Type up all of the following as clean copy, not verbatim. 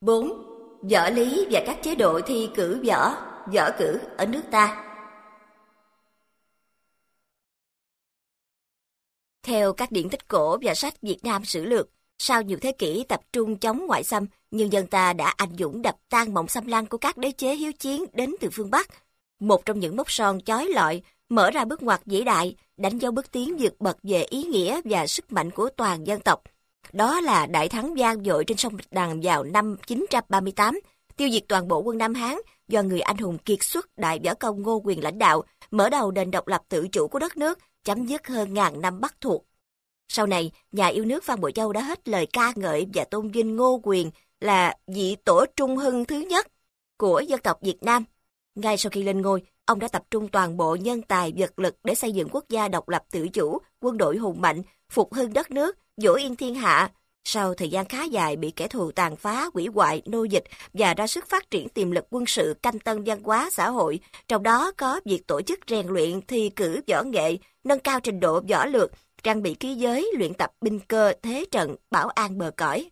4. Võ lý và các chế độ thi cử võ cử ở nước ta. Theo các điển tích cổ và sách Việt Nam sử lược, sau nhiều thế kỷ tập trung chống ngoại xâm, nhân dân ta đã anh dũng đập tan mộng xâm lăng của các đế chế hiếu chiến đến từ phương Bắc. Một trong những mốc son chói lọi, mở ra bước ngoặt vĩ đại, đánh dấu bước tiến vượt bậc về ý nghĩa và sức mạnh của toàn dân tộc. Đó là đại thắng vang dội trên sông Bạch Đằng vào năm 938, tiêu diệt toàn bộ quân Nam Hán do người anh hùng kiệt xuất đại võ công Ngô Quyền lãnh đạo, mở đầu nền độc lập tự chủ của đất nước, chấm dứt hơn ngàn năm Bắc thuộc. Sau này, nhà yêu nước Phan Bội Châu đã hết lời ca ngợi và tôn vinh Ngô Quyền là vị tổ trung hưng thứ nhất của dân tộc Việt Nam. Ngay sau khi lên ngôi, ông đã tập trung toàn bộ nhân tài vật lực để xây dựng quốc gia độc lập tự chủ, quân đội hùng mạnh, phục hưng đất nước, dỗ yên thiên hạ. Sau thời gian khá dài bị kẻ thù tàn phá, hủy hoại, nô dịch và ra sức phát triển tiềm lực quân sự, canh tân văn hóa xã hội, trong đó có việc tổ chức rèn luyện, thi cử võ nghệ, nâng cao trình độ võ lược, trang bị khí giới, luyện tập binh cơ, thế trận, bảo an bờ cõi.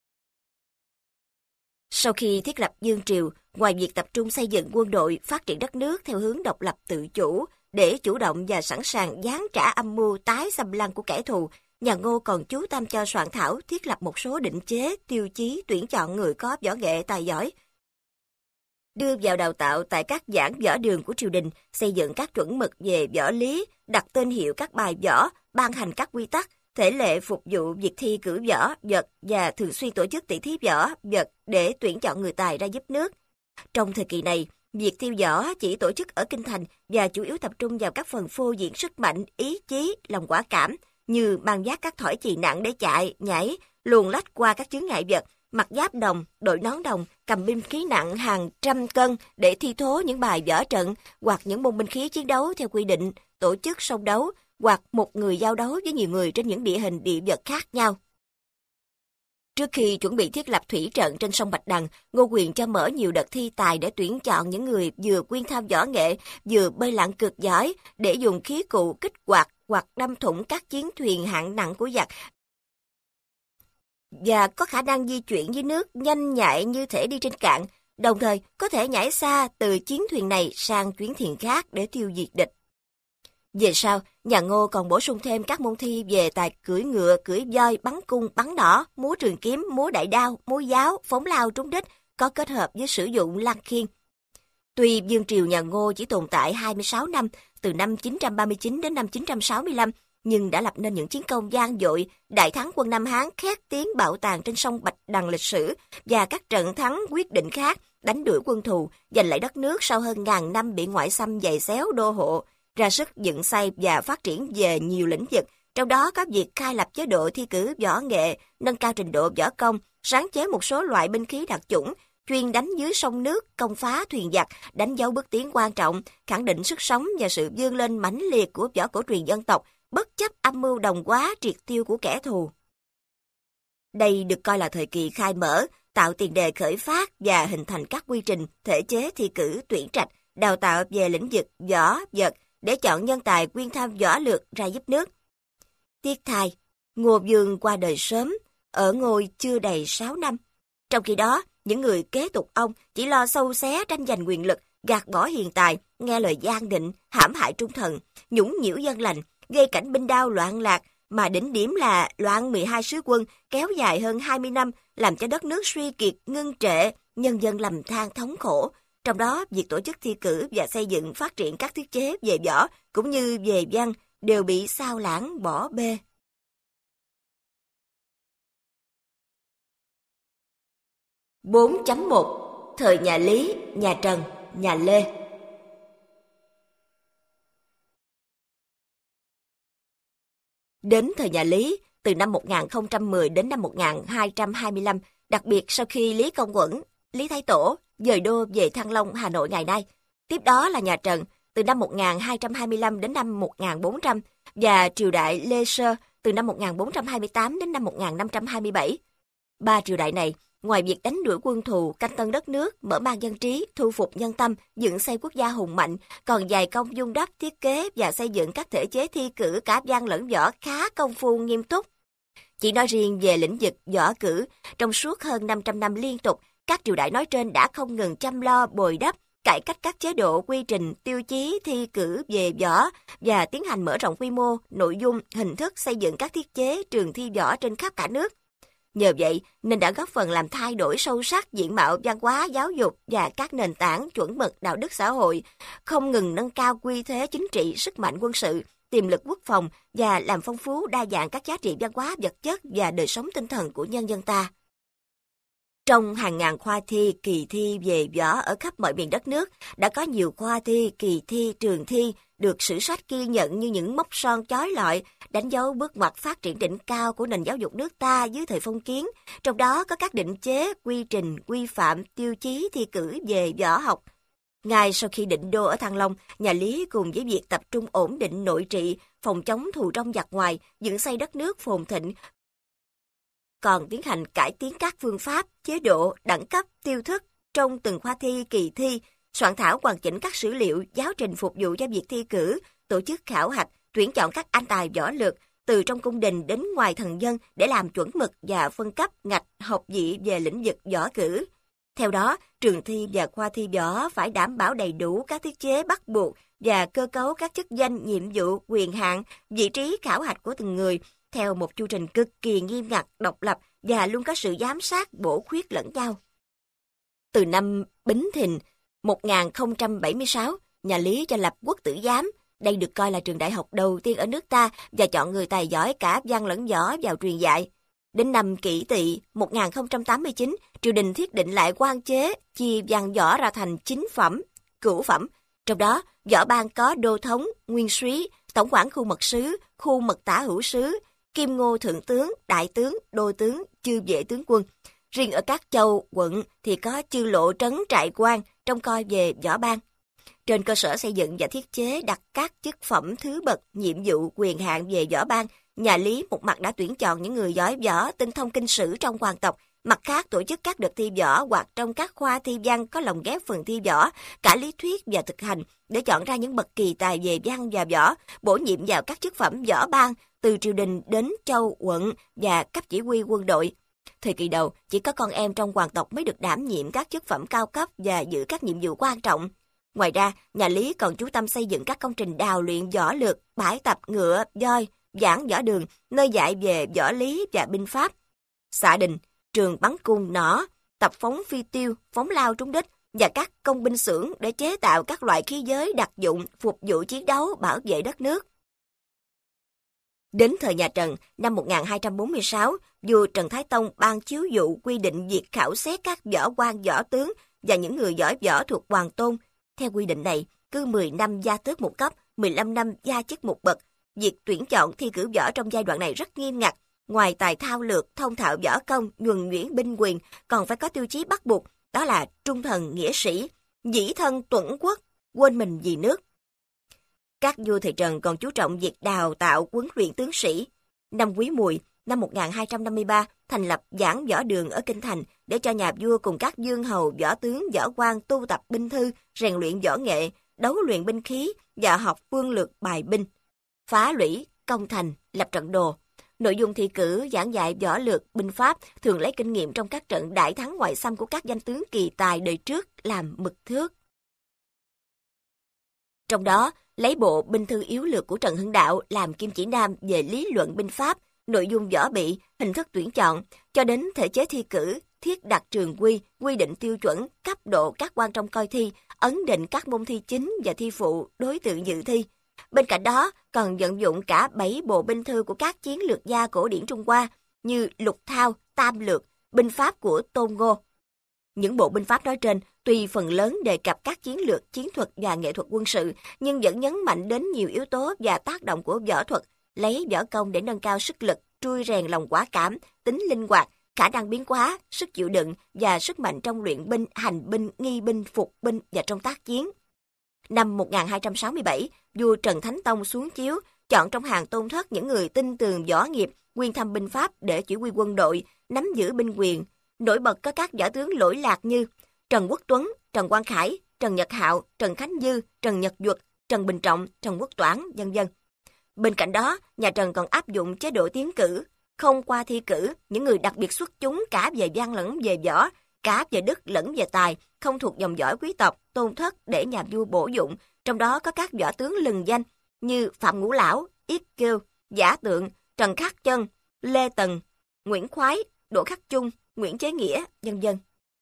Sau khi thiết lập vương triều, ngoài việc tập trung xây dựng quân đội, phát triển đất nước theo hướng độc lập tự chủ, để chủ động và sẵn sàng giáng trả âm mưu tái xâm lăng của kẻ thù, nhà Ngô còn chú tâm cho soạn thảo thiết lập một số định chế, tiêu chí tuyển chọn người có võ nghệ tài giỏi, đưa vào đào tạo tại các giảng võ đường của triều đình, xây dựng các chuẩn mực về võ lý, đặt tên hiệu các bài võ, ban hành các quy tắc, thể lệ phục vụ việc thi cử võ vật và thường xuyên tổ chức tỷ thí võ vật để tuyển chọn người tài ra giúp nước. Trong thời kỳ này, việc thi võ chỉ tổ chức ở kinh thành và chủ yếu tập trung vào các phần phô diễn sức mạnh, ý chí, lòng quả cảm, như mang vác các thỏi chì nặng để chạy, nhảy, luồn lách qua các chướng ngại vật, mặc giáp đồng, đội nón đồng, cầm binh khí nặng hàng trăm cân để thi thố những bài võ trận hoặc những môn binh khí chiến đấu theo quy định, tổ chức song đấu hoặc một người giao đấu với nhiều người trên những địa hình địa vật khác nhau. Trước khi chuẩn bị thiết lập thủy trận trên sông Bạch Đằng, Ngô Quyền cho mở nhiều đợt thi tài để tuyển chọn những người vừa quyên tham võ nghệ, vừa bơi lặn cực giỏi để dùng khí cụ kích hoạt hoặc đâm thủng các chiến thuyền hạng nặng của giặc và có khả năng di chuyển dưới nước nhanh nhạy như thể đi trên cạn, đồng thời có thể nhảy xa từ chiến thuyền này sang chuyến thuyền khác để tiêu diệt địch. Về sau, nhà Ngô còn bổ sung thêm các môn thi về tài cưỡi ngựa, cưỡi voi, bắn cung, bắn nỏ, múa trường kiếm, múa đại đao, múa giáo, phóng lao trúng đích, có kết hợp với sử dụng lan khiên. Tuy vương triều nhà Ngô chỉ tồn tại 26 năm, từ năm 939 đến năm 965, nhưng đã lập nên những chiến công vang dội, đại thắng quân Nam Hán khét tiếng bạo tàn trên sông Bạch Đằng lịch sử và các trận thắng quyết định khác, đánh đuổi quân thù, giành lại đất nước sau hơn ngàn năm bị ngoại xâm giày xéo đô hộ, ra sức dựng xây và phát triển về nhiều lĩnh vực, trong đó có việc khai lập chế độ thi cử võ nghệ, nâng cao trình độ võ công, sáng chế một số loại binh khí đặc chủng, chuyên đánh dưới sông nước, công phá thuyền giặc, đánh dấu bước tiến quan trọng, khẳng định sức sống và sự vươn lên mãnh liệt của võ cổ truyền dân tộc, bất chấp âm mưu đồng hóa triệt tiêu của kẻ thù. Đây được coi là thời kỳ khai mở, tạo tiền đề khởi phát và hình thành các quy trình, thể chế thi cử tuyển trạch, đào tạo về lĩnh vực võ vật để chọn nhân tài quyên tham võ lược ra giúp nước. Tiếc thay, Ngô Vương qua đời sớm, ở ngôi chưa đầy 6 năm. Trong khi đó, những người kế tục ông chỉ lo xâu xé tranh giành quyền lực, gạt bỏ hiền tài, nghe lời gian định, hãm hại trung thần, nhũng nhiễu dân lành, gây cảnh binh đao loạn lạc, mà đỉnh điểm là loạn 12 sứ quân kéo dài hơn 20 năm, làm cho đất nước suy kiệt, ngưng trệ, nhân dân lầm than thống khổ. Trong đó, việc tổ chức thi cử và xây dựng phát triển các thiết chế về võ cũng như về văn đều bị sao lãng bỏ bê. .1 Thời nhà Lý, nhà Trần, nhà Lê. Đến thời nhà Lý, từ năm 1010 đến năm 1225, đặc biệt sau khi Lý Công Uẩn, Lý Thái Tổ dời đô về Thăng Long, Hà Nội ngày nay. Tiếp đó là nhà Trần, từ năm 1225 đến năm 1400, và triều đại Lê Sơ, từ năm 1428 đến năm 1527. Ba triều đại này, ngoài việc đánh đuổi quân thù, canh tân đất nước, mở mang dân trí, thu phục nhân tâm, dựng xây quốc gia hùng mạnh, còn dày công dung đắp, thiết kế và xây dựng các thể chế thi cử cả văn lẫn võ khá công phu nghiêm túc. Chỉ nói riêng về lĩnh vực võ cử, trong suốt hơn 500 năm liên tục, các triều đại nói trên đã không ngừng chăm lo bồi đắp, cải cách các chế độ, quy trình, tiêu chí thi cử về võ và tiến hành mở rộng quy mô, nội dung, hình thức xây dựng các thiết chế trường thi võ trên khắp cả nước. Nhờ vậy nên đã góp phần làm thay đổi sâu sắc diện mạo văn hóa giáo dục và các nền tảng chuẩn mực đạo đức xã hội, không ngừng nâng cao uy thế chính trị, sức mạnh quân sự, tiềm lực quốc phòng và làm phong phú đa dạng các giá trị văn hóa vật chất và đời sống tinh thần của nhân dân ta. Trong hàng ngàn khoa thi, kỳ thi về võ ở khắp mọi miền đất nước, đã có nhiều khoa thi, kỳ thi, trường thi được sử sách ghi nhận như những mốc son chói lọi, đánh dấu bước ngoặt phát triển đỉnh cao của nền giáo dục nước ta dưới thời phong kiến, trong đó có các định chế, quy trình, quy phạm, tiêu chí thi cử về võ học. Ngay sau khi định đô ở Thăng Long, nhà Lý cùng với việc tập trung ổn định nội trị, phòng chống thù trong giặc ngoài, dựng xây đất nước phồn thịnh, còn tiến hành cải tiến các phương pháp, chế độ, đẳng cấp, tiêu thức trong từng khoa thi, kỳ thi, soạn thảo hoàn chỉnh các sử liệu, giáo trình phục vụ cho việc thi cử, tổ chức khảo hạch, tuyển chọn các anh tài võ lược từ trong cung đình đến ngoài thần dân để làm chuẩn mực và phân cấp ngạch học vị về lĩnh vực võ cử. Theo đó, trường thi và khoa thi võ phải đảm bảo đầy đủ các thiết chế bắt buộc và cơ cấu các chức danh, nhiệm vụ, quyền hạn, vị trí khảo hạch của từng người, theo một chu trình cực kỳ nghiêm ngặt, độc lập và luôn có sự giám sát bổ khuyết lẫn nhau. Từ năm Bính Thìn 1076, nhà Lý cho lập Quốc Tử Giám. Đây được coi là trường đại học đầu tiên ở nước ta và chọn người tài giỏi cả văn lẫn võ vào truyền dạy. Đến năm Kỷ Tỵ 1089, triều đình thiết định lại quan chế, chia văn võ ra thành 9 phẩm, cửu phẩm. Trong đó, võ ban có đô thống, nguyên soái, tổng quản khu mật sứ, khu mật tả hữu sứ, kim ngô thượng tướng, đại tướng, đô tướng, chư vệ tướng quân. Riêng ở các châu, quận thì có chư lộ trấn trại quan trông coi về võ ban. Trên cơ sở xây dựng và thiết chế đặt các chức phẩm thứ bậc, nhiệm vụ, quyền hạn về võ ban, nhà Lý một mặt đã tuyển chọn những người giỏi võ, tinh thông kinh sử trong hoàng tộc, mặt khác tổ chức các đợt thi võ hoặc trong các khoa thi văn có lồng ghép phần thi võ, cả lý thuyết và thực hành để chọn ra những bậc kỳ tài về văn và võ, bổ nhiệm vào các chức phẩm võ ban từ triều đình đến châu, quận và cấp chỉ huy quân đội. Thời kỳ đầu, chỉ có con em trong hoàng tộc mới được đảm nhiệm các chức phẩm cao cấp và giữ các nhiệm vụ quan trọng. Ngoài ra, nhà Lý còn chú tâm xây dựng các công trình đào luyện võ lược, bãi tập ngựa, voi, giảng võ đường, nơi dạy về võ lý và binh pháp, xạ đình, trường bắn cung nỏ, tập phóng phi tiêu, phóng lao trúng đích và các công binh xưởng để chế tạo các loại khí giới đặc dụng phục vụ chiến đấu bảo vệ đất nước. Đến thời nhà Trần, năm 1246, vua Trần Thái Tông ban chiếu dụ quy định việc khảo xét các võ quan, võ tướng và những người giỏi võ thuộc hoàng tôn. Theo quy định này, cứ 10 năm gia tước một cấp, 15 năm gia chức một bậc. Việc tuyển chọn thi cử võ trong giai đoạn này rất nghiêm ngặt. Ngoài tài thao lược, thông thạo võ công, nhuần nhuyễn binh quyền, còn phải có tiêu chí bắt buộc, đó là trung thần nghĩa sĩ, dĩ thân tuẫn quốc, quên mình vì nước. Các vua thời Trần còn chú trọng việc đào tạo huấn luyện tướng sĩ. Năm Quý Mùi, năm 1253, thành lập giảng võ đường ở Kinh Thành để cho nhà vua cùng các vương hầu, võ tướng, võ quan tu tập binh thư, rèn luyện võ nghệ, đấu luyện binh khí và học phương lược bài binh. Phá lũy, công thành, lập trận đồ. Nội dung thi cử giảng dạy võ lược, binh pháp thường lấy kinh nghiệm trong các trận đại thắng ngoại xâm của các danh tướng kỳ tài đời trước làm mực thước. Trong đó, lấy bộ binh thư yếu lược của Trần Hưng Đạo làm kim chỉ nam về lý luận binh pháp, nội dung võ bị, hình thức tuyển chọn, cho đến thể chế thi cử, thiết đặt trường quy, quy định tiêu chuẩn, cấp độ các quan trong coi thi, ấn định các môn thi chính và thi phụ, đối tượng dự thi. Bên cạnh đó, còn vận dụng cả 7 bộ binh thư của các chiến lược gia cổ điển Trung Hoa như Lục Thao, Tam Lược, binh pháp của Tôn Ngô. Những bộ binh pháp nói trên tuy phần lớn đề cập các chiến lược, chiến thuật và nghệ thuật quân sự, nhưng vẫn nhấn mạnh đến nhiều yếu tố và tác động của võ thuật, lấy võ công để nâng cao sức lực, trui rèn lòng quả cảm, tính linh hoạt, khả năng biến hóa, sức chịu đựng và sức mạnh trong luyện binh, hành binh, nghi binh, phục binh và trong tác chiến. Năm 1267, vua Trần Thánh Tông xuống chiếu, chọn trong hàng tôn thất những người tinh tường võ nghiệp, nguyên thâm binh pháp để chỉ huy quân đội, nắm giữ binh quyền. Nổi bật có các võ tướng lỗi lạc như Trần Quốc Tuấn, Trần Quang Khải, Trần Nhật Hạo, Trần Khánh Dư, Trần Nhật Duật, Trần Bình Trọng, Trần Quốc Toản, vân vân. Bên cạnh đó, nhà Trần còn áp dụng chế độ tiến cử, không qua thi cử những người đặc biệt xuất chúng cả về văn lẫn về võ, cả về đức lẫn về tài, không thuộc dòng dõi quý tộc, tôn thất để nhà vua bổ dụng, trong đó có các võ tướng lừng danh như Phạm Ngũ Lão, Yết Kiêu, Giả Tượng, Trần Khắc Chân, Lê Tần, Nguyễn Khoái, Đỗ Khắc Chung, Nguyễn Chế Nghĩa, vân vân.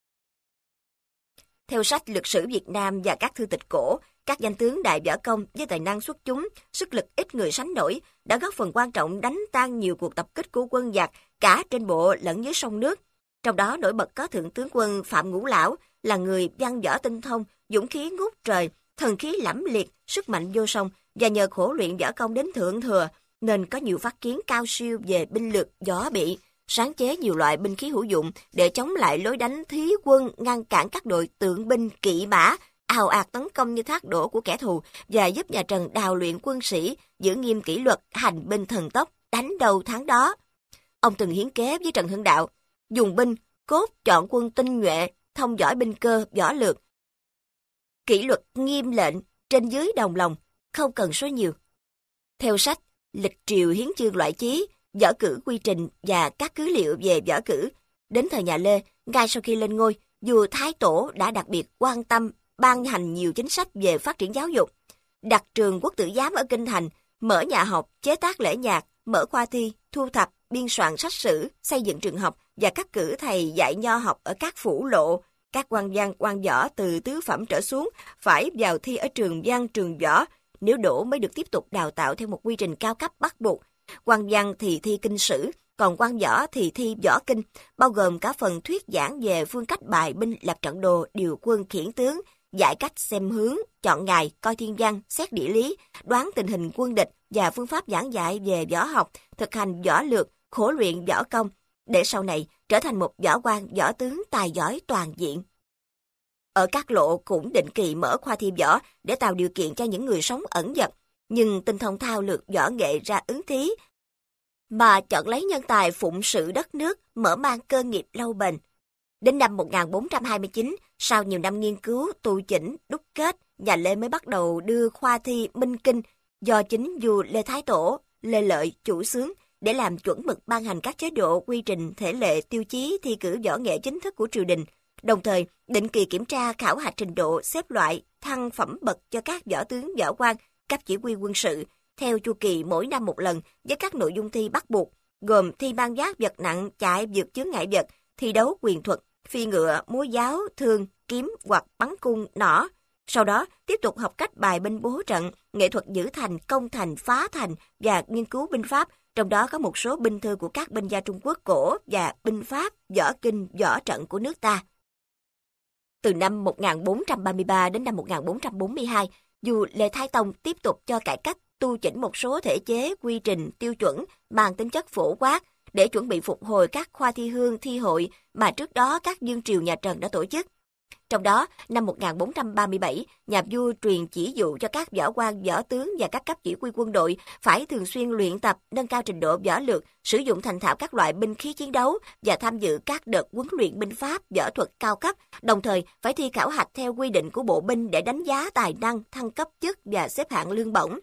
Theo sách Lịch sử Việt Nam và các thư tịch cổ, các danh tướng đại võ công với tài năng xuất chúng, sức lực ít người sánh nổi, đã góp phần quan trọng đánh tan nhiều cuộc tập kích của quân giặc cả trên bộ lẫn dưới sông nước. Trong đó nổi bật có thượng tướng quân Phạm Ngũ Lão, là người văn võ tinh thông, dũng khí ngút trời, thần khí lẫm liệt, sức mạnh vô song, và nhờ khổ luyện võ công đến thượng thừa nên có nhiều phát kiến cao siêu về binh lược võ bị, sáng chế nhiều loại binh khí hữu dụng để chống lại lối đánh thí quân, ngăn cản các đội tượng binh kỵ mã ào ạt tấn công như thác đổ của kẻ thù, và giúp nhà Trần đào luyện quân sĩ, giữ nghiêm kỷ luật, hành binh thần tốc, đánh đầu thắng đó. Ông từng hiến kế với Trần Hưng Đạo, dùng binh cốt chọn quân tinh nhuệ, thông giỏi binh cơ, võ lược, kỷ luật nghiêm lệnh, trên dưới đồng lòng, không cần số nhiều. Theo sách Lịch triều hiến chương loại chí, võ cử quy trình và các cứ liệu về võ cử, đến thời nhà Lê, ngay sau khi lên ngôi, vua Thái Tổ đã đặc biệt quan tâm ban hành nhiều chính sách về phát triển giáo dục, đặt trường quốc tử giám ở Kinh Thành, mở nhà học, chế tác lễ nhạc, mở khoa thi, thu thập, biên soạn sách sử, xây dựng trường học và cắt cử thầy dạy nho học ở các phủ lộ. Các quan văn, quan võ từ tứ phẩm trở xuống phải vào thi ở trường văn, trường võ, nếu đỗ mới được tiếp tục đào tạo theo một quy trình cao cấp bắt buộc. Quan văn thì thi kinh sử, còn quan võ thì thi võ kinh, bao gồm cả phần thuyết giảng về phương cách bài binh, lập trận đồ, điều quân khiển tướng, dạy cách xem hướng, chọn ngày, coi thiên văn, xét địa lý, đoán tình hình quân địch và phương pháp giảng dạy về võ học, thực hành võ lược, khổ luyện võ công, để sau này trở thành một võ quan, võ tướng tài giỏi toàn diện. Ở các lộ cũng định kỳ mở khoa thi võ để tạo điều kiện cho những người sống ẩn dật, nhưng tinh thông thao lược võ nghệ ra ứng thí, mà chọn lấy nhân tài phụng sự đất nước, mở mang cơ nghiệp lâu bền. Đến năm 1429, sau nhiều năm nghiên cứu, tu chỉnh, đúc kết, nhà Lê mới bắt đầu đưa khoa thi Minh Kinh do chính vua Lê Thái Tổ, Lê Lợi chủ xướng để làm chuẩn mực ban hành các chế độ, quy trình, thể lệ, tiêu chí thi cử võ nghệ chính thức của triều đình, đồng thời định kỳ kiểm tra khảo hạch trình độ, xếp loại, thăng phẩm bậc cho các võ tướng, võ quan, cấp chỉ huy quân sự, theo chu kỳ mỗi năm một lần với các nội dung thi bắt buộc, gồm thi mang vác vật nặng, chạy vượt chướng ngại vật, thi đấu quyền thuật, phi ngựa, múa giáo, thương, kiếm hoặc bắn cung, nỏ. Sau đó, tiếp tục học cách bài binh bố trận, nghệ thuật giữ thành, công thành, phá thành và nghiên cứu binh pháp, trong đó có một số binh thư của các binh gia Trung Quốc cổ và binh pháp, võ kinh, võ trận của nước ta. Từ năm 1433 đến năm 1442, vua Lê Thái Tông tiếp tục cho cải cách, tu chỉnh một số thể chế, quy trình, tiêu chuẩn mang tính chất phổ quát để chuẩn bị phục hồi các khoa thi hương, thi hội mà trước đó các vương triều nhà Trần đã tổ chức. Trong đó, năm 1437, nhà vua truyền chỉ dụ cho các võ quan, võ tướng và các cấp chỉ huy quân đội phải thường xuyên luyện tập, nâng cao trình độ võ lược, sử dụng thành thạo các loại binh khí chiến đấu và tham dự các đợt huấn luyện binh pháp, võ thuật cao cấp, đồng thời phải thi khảo hạch theo quy định của bộ binh để đánh giá tài năng, thăng cấp chức và xếp hạng lương bổng.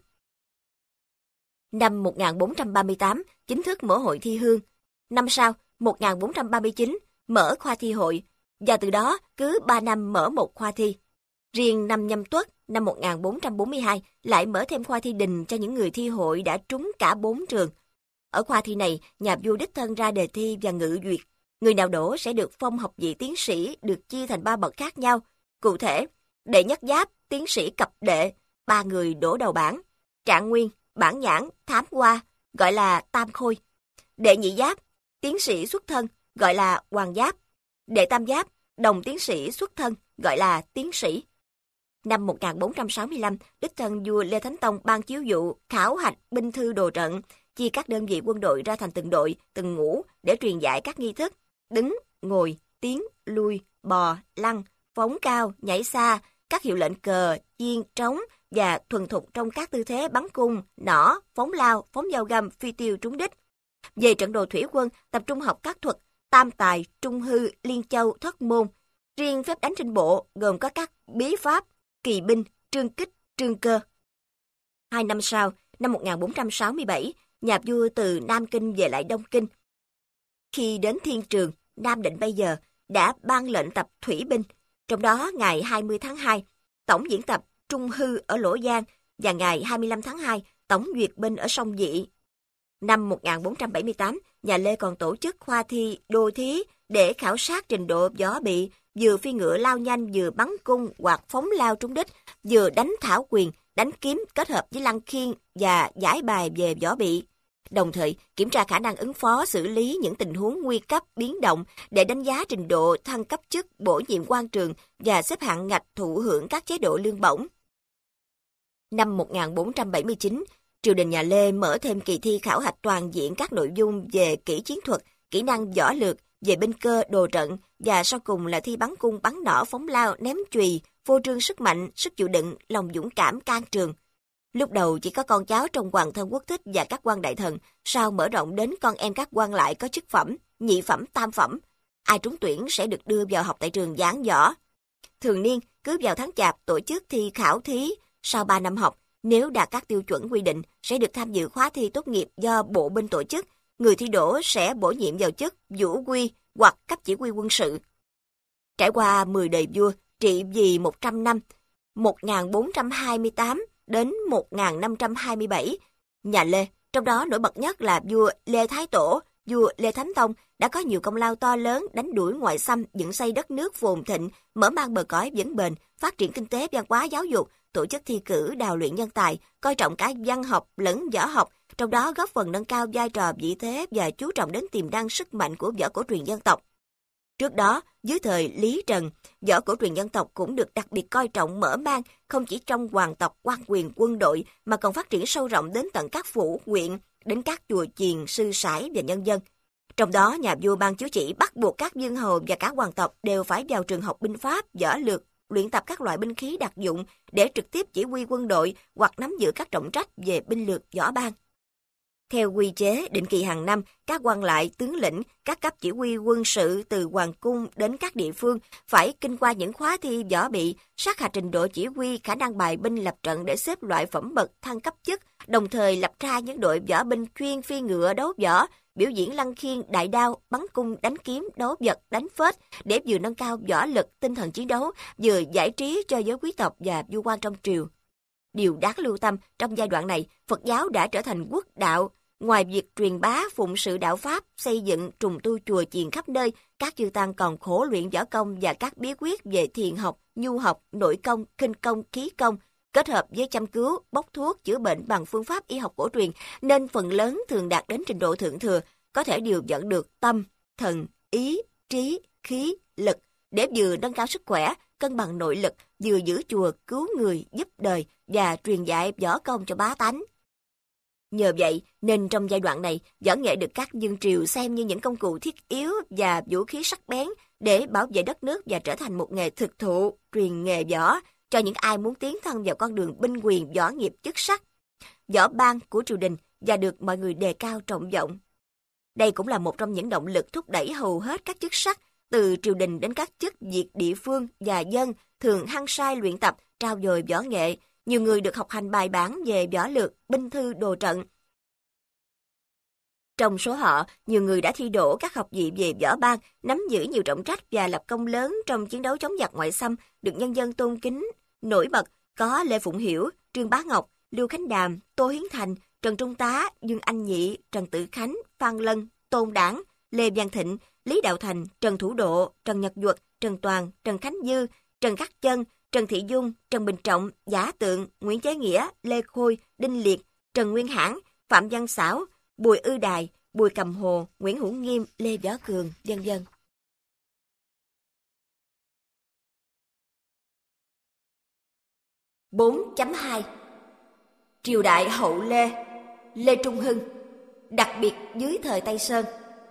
Năm 1438, chính thức mở hội thi hương. Năm sau, 1439, mở khoa thi hội, và từ đó cứ 3 năm mở một khoa thi. Riêng năm Nhâm Tuất, năm 1442, lại mở thêm khoa thi đình cho những người thi hội đã trúng cả 4 trường. Ở khoa thi này, nhà vua đích thân ra đề thi và ngự duyệt. Người nào đỗ sẽ được phong học vị tiến sĩ, được chia thành 3 bậc khác nhau. Cụ thể, đệ nhất giáp, tiến sĩ cập đệ, 3 người đỗ đầu bảng. Trạng nguyên, bản nhãn, thám hoa, gọi là tam khôi. Đệ nhị giáp, tiến sĩ xuất thân, gọi là hoàng giáp. Đệ tam giáp, đồng tiến sĩ xuất thân, gọi là tiến sĩ. Năm 1465, đích thân vua Lê Thánh Tông ban chiếu dụ khảo hạch binh thư đồ trận, chia các đơn vị quân đội ra thành từng đội, từng ngũ để truyền dạy các nghi thức đứng, ngồi, tiến, lui, bò, lăn, phóng cao, nhảy xa, các hiệu lệnh cờ, chiên, trống và thuần thục trong các tư thế bắn cung, nỏ, phóng lao, phóng dao găm, phi tiêu trúng đích. Về trận đồ thủy quân, tập trung học các thuật tam tài, trung hư, liên châu, thất môn. Riêng phép đánh trên bộ gồm có các bí pháp, kỳ binh, trương kích, trương cơ. 2 năm sau, năm 1467, nhà vua từ Nam Kinh về lại Đông Kinh. Khi đến Thiên Trường, Nam Định bây giờ, đã ban lệnh tập thủy binh, trong đó ngày 20 tháng 2, tổng diễn tập Trung Hư ở Lỗ Giang và ngày 25 tháng 2, tổng duyệt binh ở sông Dị. Năm 1478, nhà Lê còn tổ chức khoa thi đô thí để khảo sát trình độ võ bị, vừa phi ngựa lao nhanh, vừa bắn cung hoặc phóng lao trúng đích, vừa đánh thảo quyền, đánh kiếm kết hợp với lăng khiên và giải bài về võ bị. Đồng thời, kiểm tra khả năng ứng phó xử lý những tình huống nguy cấp, biến động để đánh giá trình độ thăng cấp chức, bổ nhiệm quan trường và xếp hạng ngạch thụ hưởng các chế độ lương bổng. Năm 1479, triều đình nhà Lê mở thêm kỳ thi khảo hạch toàn diện các nội dung về kỹ chiến thuật, kỹ năng võ lược, về binh cơ, đồ trận và sau cùng là thi bắn cung, bắn nỏ, phóng lao, ném chùy, phô trương sức mạnh, sức chịu đựng, lòng dũng cảm, can trường. Lúc đầu chỉ có con cháu trong hoàng thân quốc thích và các quan đại thần, sau mở rộng đến con em các quan lại có chức phẩm, nhị phẩm, tam phẩm. Ai trúng tuyển sẽ được đưa vào học tại trường giảng võ. Thường niên, cứ vào tháng Chạp tổ chức thi khảo thí, sau 3 năm học, nếu đạt các tiêu chuẩn quy định, sẽ được tham dự khóa thi tốt nghiệp do bộ binh tổ chức. Người thi đỗ sẽ bổ nhiệm vào chức vũ quy hoặc cấp chỉ huy quân sự. Trải qua 10 đời vua, trị vì 100 năm, 1428 đến 1527, nhà Lê, trong đó nổi bật nhất là vua Lê Thái Tổ, vua Lê Thánh Tông, đã có nhiều công lao to lớn đánh đuổi ngoại xâm, dựng xây đất nước phồn thịnh, mở mang bờ cõi vững bền, phát triển kinh tế, văn hóa, giáo dục, tổ chức thi cử, đào luyện nhân tài, coi trọng cả văn học lẫn võ học, trong đó góp phần nâng cao vai trò vị thế và chú trọng đến tiềm năng sức mạnh của võ cổ truyền dân tộc. Trước đó, dưới thời Lý Trần, võ cổ truyền dân tộc cũng được đặc biệt coi trọng mở mang, không chỉ trong hoàng tộc, quan quyền, quân đội, mà còn phát triển sâu rộng đến tận các phủ, huyện, đến các chùa chiền, sư sãi và nhân dân. Trong đó, nhà vua ban chiếu chỉ bắt buộc các vương hầu và cả hoàng tộc đều phải vào trường học binh pháp, võ lược, luyện tập các loại binh khí đặc dụng để trực tiếp chỉ huy quân đội hoặc nắm giữ các trọng trách về binh lược võ ban. Theo quy chế định kỳ hàng năm, các quan lại, tướng lĩnh, các cấp chỉ huy quân sự từ hoàng cung đến các địa phương phải kinh qua những khóa thi võ bị, sát hạch trình độ chỉ huy, khả năng bài binh lập trận để xếp loại phẩm bậc thăng cấp chức, đồng thời lập ra những đội võ binh chuyên phi ngựa đấu võ, biểu diễn lăng khiên, đại đao, bắn cung, đánh kiếm, đấu vật, đánh phết để vừa nâng cao võ lực, tinh thần chiến đấu, vừa giải trí cho giới quý tộc và vua quan trong triều. Điều đáng lưu tâm trong giai đoạn này, Phật giáo đã trở thành quốc đạo. Ngoài việc truyền bá phụng sự đạo Pháp, xây dựng trùng tu chùa chiền khắp nơi, các chư tăng còn khổ luyện võ công và các bí quyết về thiền học, nhu học, nội công, khinh công, khí công, kết hợp với chăm cứu, bốc thuốc, chữa bệnh bằng phương pháp y học cổ truyền, nên phần lớn thường đạt đến trình độ thượng thừa, có thể điều dẫn được tâm, thần, ý, trí, khí, lực, để vừa nâng cao sức khỏe, cân bằng nội lực, vừa giữ chùa, cứu người, giúp đời và truyền dạy võ công cho bá tánh. Nhờ vậy nên trong giai đoạn này, võ nghệ được các vương triều xem như những công cụ thiết yếu và vũ khí sắc bén để bảo vệ đất nước và trở thành một nghề thực thụ, truyền nghề võ cho những ai muốn tiến thân vào con đường binh quyền võ nghiệp chức sắc, võ ban của triều đình và được mọi người đề cao trọng vọng. Đây cũng là một trong những động lực thúc đẩy hầu hết các chức sắc, từ triều đình đến các chức việc địa phương và dân thường hăng say luyện tập, trau dồi võ nghệ. Nhiều người được học hành bài bản về võ lược, binh thư, đồ trận. Trong số họ, nhiều người đã thi đỗ các học vị về võ ban, nắm giữ nhiều trọng trách và lập công lớn trong chiến đấu chống giặc ngoại xâm, được nhân dân tôn kính. Nổi bật có Lê Phụng Hiểu, Trương Bá Ngọc, Lưu Khánh Đàm, Tô Hiến Thành, Trần Trung Tá, Dương Anh Nhị, Trần Tử Khánh, Phan Lân, Tôn Đảng, Lê Văn Thịnh, Lý Đạo Thành, Trần Thủ Độ, Trần Nhật Duật, Trần Toàn, Trần Khánh Dư, Trần Khắc Chân, Trần Thị Dung, Trần Bình Trọng, Giả Tượng, Nguyễn Chế Nghĩa, Lê Khôi, Đinh Liệt, Trần Nguyên Hãn, Phạm Văn Xảo, Bùi Ư Đài, Bùi Cầm Hồ, Nguyễn Hữu Nghiêm, Lê Võ Cường, vân vân. 4.2 Triều đại hậu Lê, Lê Trung Hưng, đặc biệt dưới thời Tây Sơn.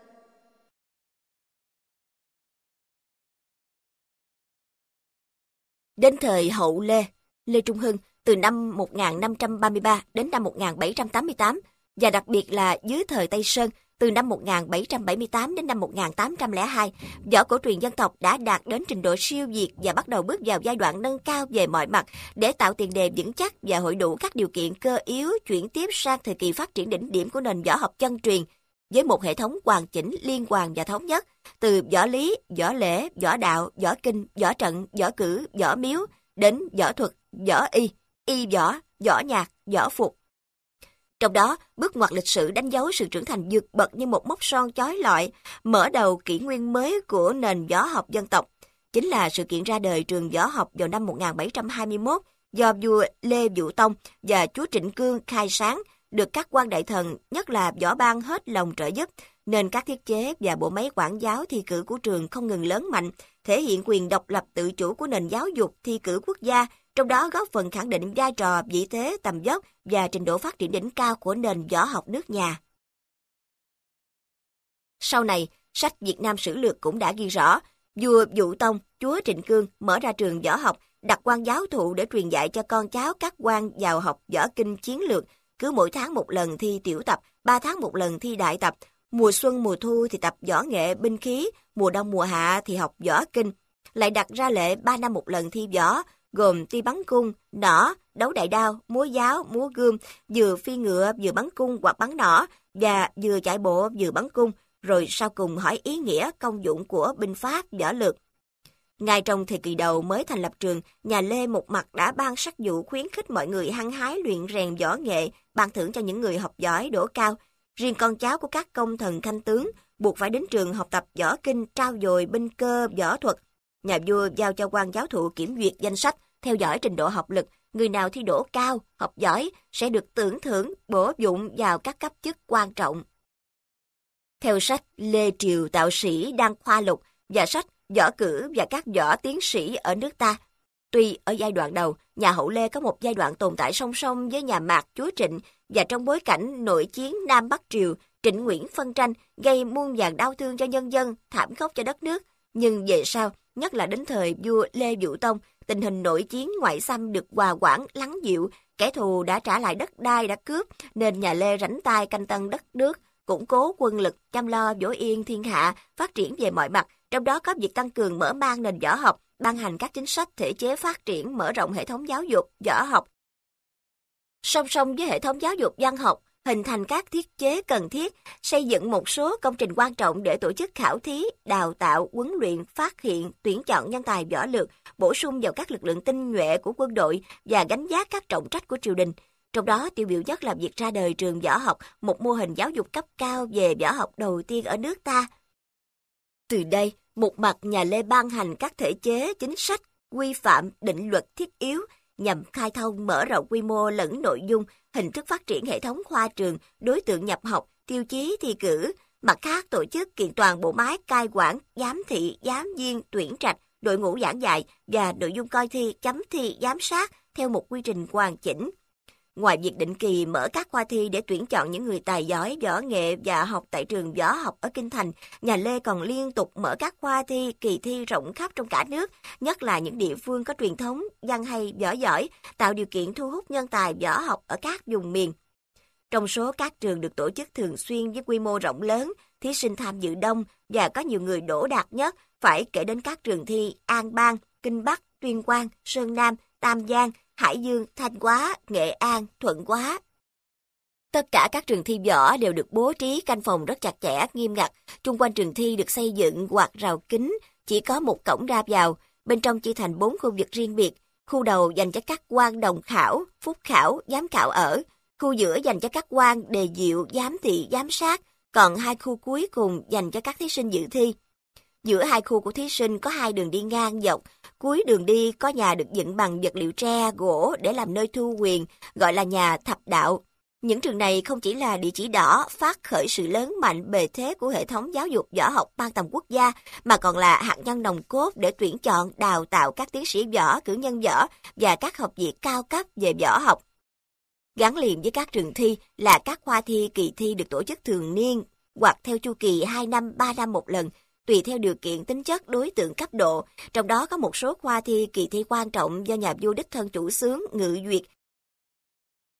Đến thời hậu Lê, Lê Trung Hưng từ năm 1533 đến năm 1788 và đặc biệt là dưới thời Tây Sơn từ năm 1778 đến năm 1802, võ cổ truyền dân tộc đã đạt đến trình độ siêu việt và bắt đầu bước vào giai đoạn nâng cao về mọi mặt để tạo tiền đề vững chắc và hội đủ các điều kiện cơ yếu chuyển tiếp sang thời kỳ phát triển đỉnh điểm của nền võ học chân truyền. với một hệ thống hoàn chỉnh, liên hoàn và thống nhất, từ võ lý, võ lễ, võ đạo, võ kinh, võ trận, võ cử, võ miếu, đến võ thuật, võ y, y võ, võ nhạc, võ phục. Trong đó, bước ngoặt lịch sử đánh dấu sự trưởng thành vượt bậc như một mốc son chói lọi, mở đầu kỷ nguyên mới của nền võ học dân tộc. Chính là sự kiện ra đời trường võ học vào năm 1721 do vua Lê Vũ Tông và chúa Trịnh Cương khai sáng, được các quan đại thần, nhất là võ ban hết lòng trợ giúp, nên các thiết chế và bộ máy quản giáo thi cử của trường không ngừng lớn mạnh, thể hiện quyền độc lập tự chủ của nền giáo dục thi cử quốc gia, trong đó góp phần khẳng định vai trò, vị thế, tầm vóc và trình độ phát triển đỉnh cao của nền võ học nước nhà. Sau này, sách Việt Nam Sử Lược cũng đã ghi rõ, vua Vũ Tông, chúa Trịnh Cương mở ra trường võ học, đặt quan giáo thụ để truyền dạy cho con cháu các quan vào học võ kinh chiến lược, cứ mỗi tháng một lần thi tiểu tập, 3 tháng một lần thi đại tập, mùa xuân mùa thu thì tập võ nghệ binh khí, mùa đông mùa hạ thì học võ kinh. Lại đặt ra lệ 3 năm một lần thi võ, gồm thi bắn cung, nỏ, đấu đại đao, múa giáo, múa gươm, vừa phi ngựa vừa bắn cung hoặc bắn nỏ, và vừa chạy bộ vừa bắn cung, rồi sau cùng hỏi ý nghĩa công dụng của binh pháp võ lược. Ngay trong thời kỳ đầu mới thành lập trường, nhà Lê một mặt đã ban sắc dụ khuyến khích mọi người hăng hái luyện rèn võ nghệ, ban thưởng cho những người học giỏi đỗ cao. Riêng con cháu của các công thần khanh tướng buộc phải đến trường học tập võ kinh, trau dồi binh cơ, võ thuật. Nhà vua giao cho quan giáo thụ kiểm duyệt danh sách, theo dõi trình độ học lực, người nào thi đỗ cao, học giỏi sẽ được tưởng thưởng, bổ dụng vào các cấp chức quan trọng. Theo sách Lê Triều Tạo Sĩ Đăng Khoa Lục và sách Võ Cử và các võ tiến sĩ ở nước ta, tuy ở giai đoạn đầu, nhà Hậu Lê có một giai đoạn tồn tại song song với nhà Mạc chúa Trịnh, và trong bối cảnh nội chiến Nam Bắc Triều, Trịnh Nguyễn phân tranh gây muôn vàn đau thương cho nhân dân, thảm khốc cho đất nước, nhưng về sau, nhất là đến thời vua Lê Vũ Tông, tình hình nội chiến ngoại xâm được hòa hoãn lắng dịu, kẻ thù đã trả lại đất đai đã cướp, nên nhà Lê rảnh tay canh tân đất nước, củng cố quân lực, chăm lo vỗ yên thiên hạ, phát triển về mọi mặt, trong đó có việc tăng cường mở mang nền võ học, ban hành các chính sách thể chế phát triển mở rộng hệ thống giáo dục, võ học. Song song với hệ thống giáo dục văn học, hình thành các thiết chế cần thiết, xây dựng một số công trình quan trọng để tổ chức khảo thí, đào tạo, huấn luyện, phát hiện, tuyển chọn nhân tài võ lược, bổ sung vào các lực lượng tinh nhuệ của quân đội và gánh vác các trọng trách của triều đình. Trong đó tiêu biểu nhất là việc ra đời trường võ học, một mô hình giáo dục cấp cao về võ học đầu tiên ở nước ta. Từ đây, một mặt nhà Lê ban hành các thể chế, chính sách, quy phạm, định luật thiết yếu nhằm khai thông mở rộng quy mô lẫn nội dung, hình thức phát triển hệ thống khoa trường, đối tượng nhập học, tiêu chí thi cử. Mặt khác tổ chức kiện toàn bộ máy cai quản, giám thị, giám viên, tuyển trạch, đội ngũ giảng dạy và nội dung coi thi, chấm thi, giám sát theo một quy trình hoàn chỉnh. Ngoài việc định kỳ mở các khoa thi để tuyển chọn những người tài giỏi võ nghệ và học tại trường võ học ở Kinh Thành, nhà Lê còn liên tục mở các khoa thi, kỳ thi rộng khắp trong cả nước, nhất là những địa phương có truyền thống văn hay võ giỏi, tạo điều kiện thu hút nhân tài võ học ở các vùng miền. Trong số các trường được tổ chức thường xuyên với quy mô rộng lớn, thí sinh tham dự đông và có nhiều người đỗ đạt nhất, phải kể đến các trường thi An Bang, Kinh Bắc, Tuyên Quang, Sơn Nam, Tam Giang, Hải Dương, Thanh Hóa, Nghệ An, Thuận Hóa. Tất cả các trường thi võ đều được bố trí canh phòng rất chặt chẽ, nghiêm ngặt. Chung quanh trường thi được xây dựng quạt rào kính, chỉ có một cổng ra vào. Bên trong chia thành 4 khu vực riêng biệt. Khu đầu dành cho các quan đồng khảo, phúc khảo, giám khảo ở. Khu giữa dành cho các quan đề diệu, giám thị, giám sát. Còn 2 khu cuối cùng dành cho các thí sinh dự thi. Giữa 2 khu của thí sinh có 2 đường đi ngang dọc. Cuối đường đi có nhà được dựng bằng vật liệu tre, gỗ để làm nơi thu huyền, gọi là nhà thập đạo. Những trường này không chỉ là địa chỉ đỏ phát khởi sự lớn mạnh bề thế của hệ thống giáo dục võ học ban tầm quốc gia, mà còn là hạt nhân nòng cốt để tuyển chọn, đào tạo các tiến sĩ võ, cử nhân võ và các học vị cao cấp về võ học. Gắn liền với các trường thi là các khoa thi, kỳ thi được tổ chức thường niên hoặc theo chu kỳ 2 năm, 3 năm một lần, tùy theo điều kiện, tính chất, đối tượng, cấp độ. Trong đó có một số khoa thi, kỳ thi quan trọng do nhà vua đích thân chủ xướng, ngự duyệt.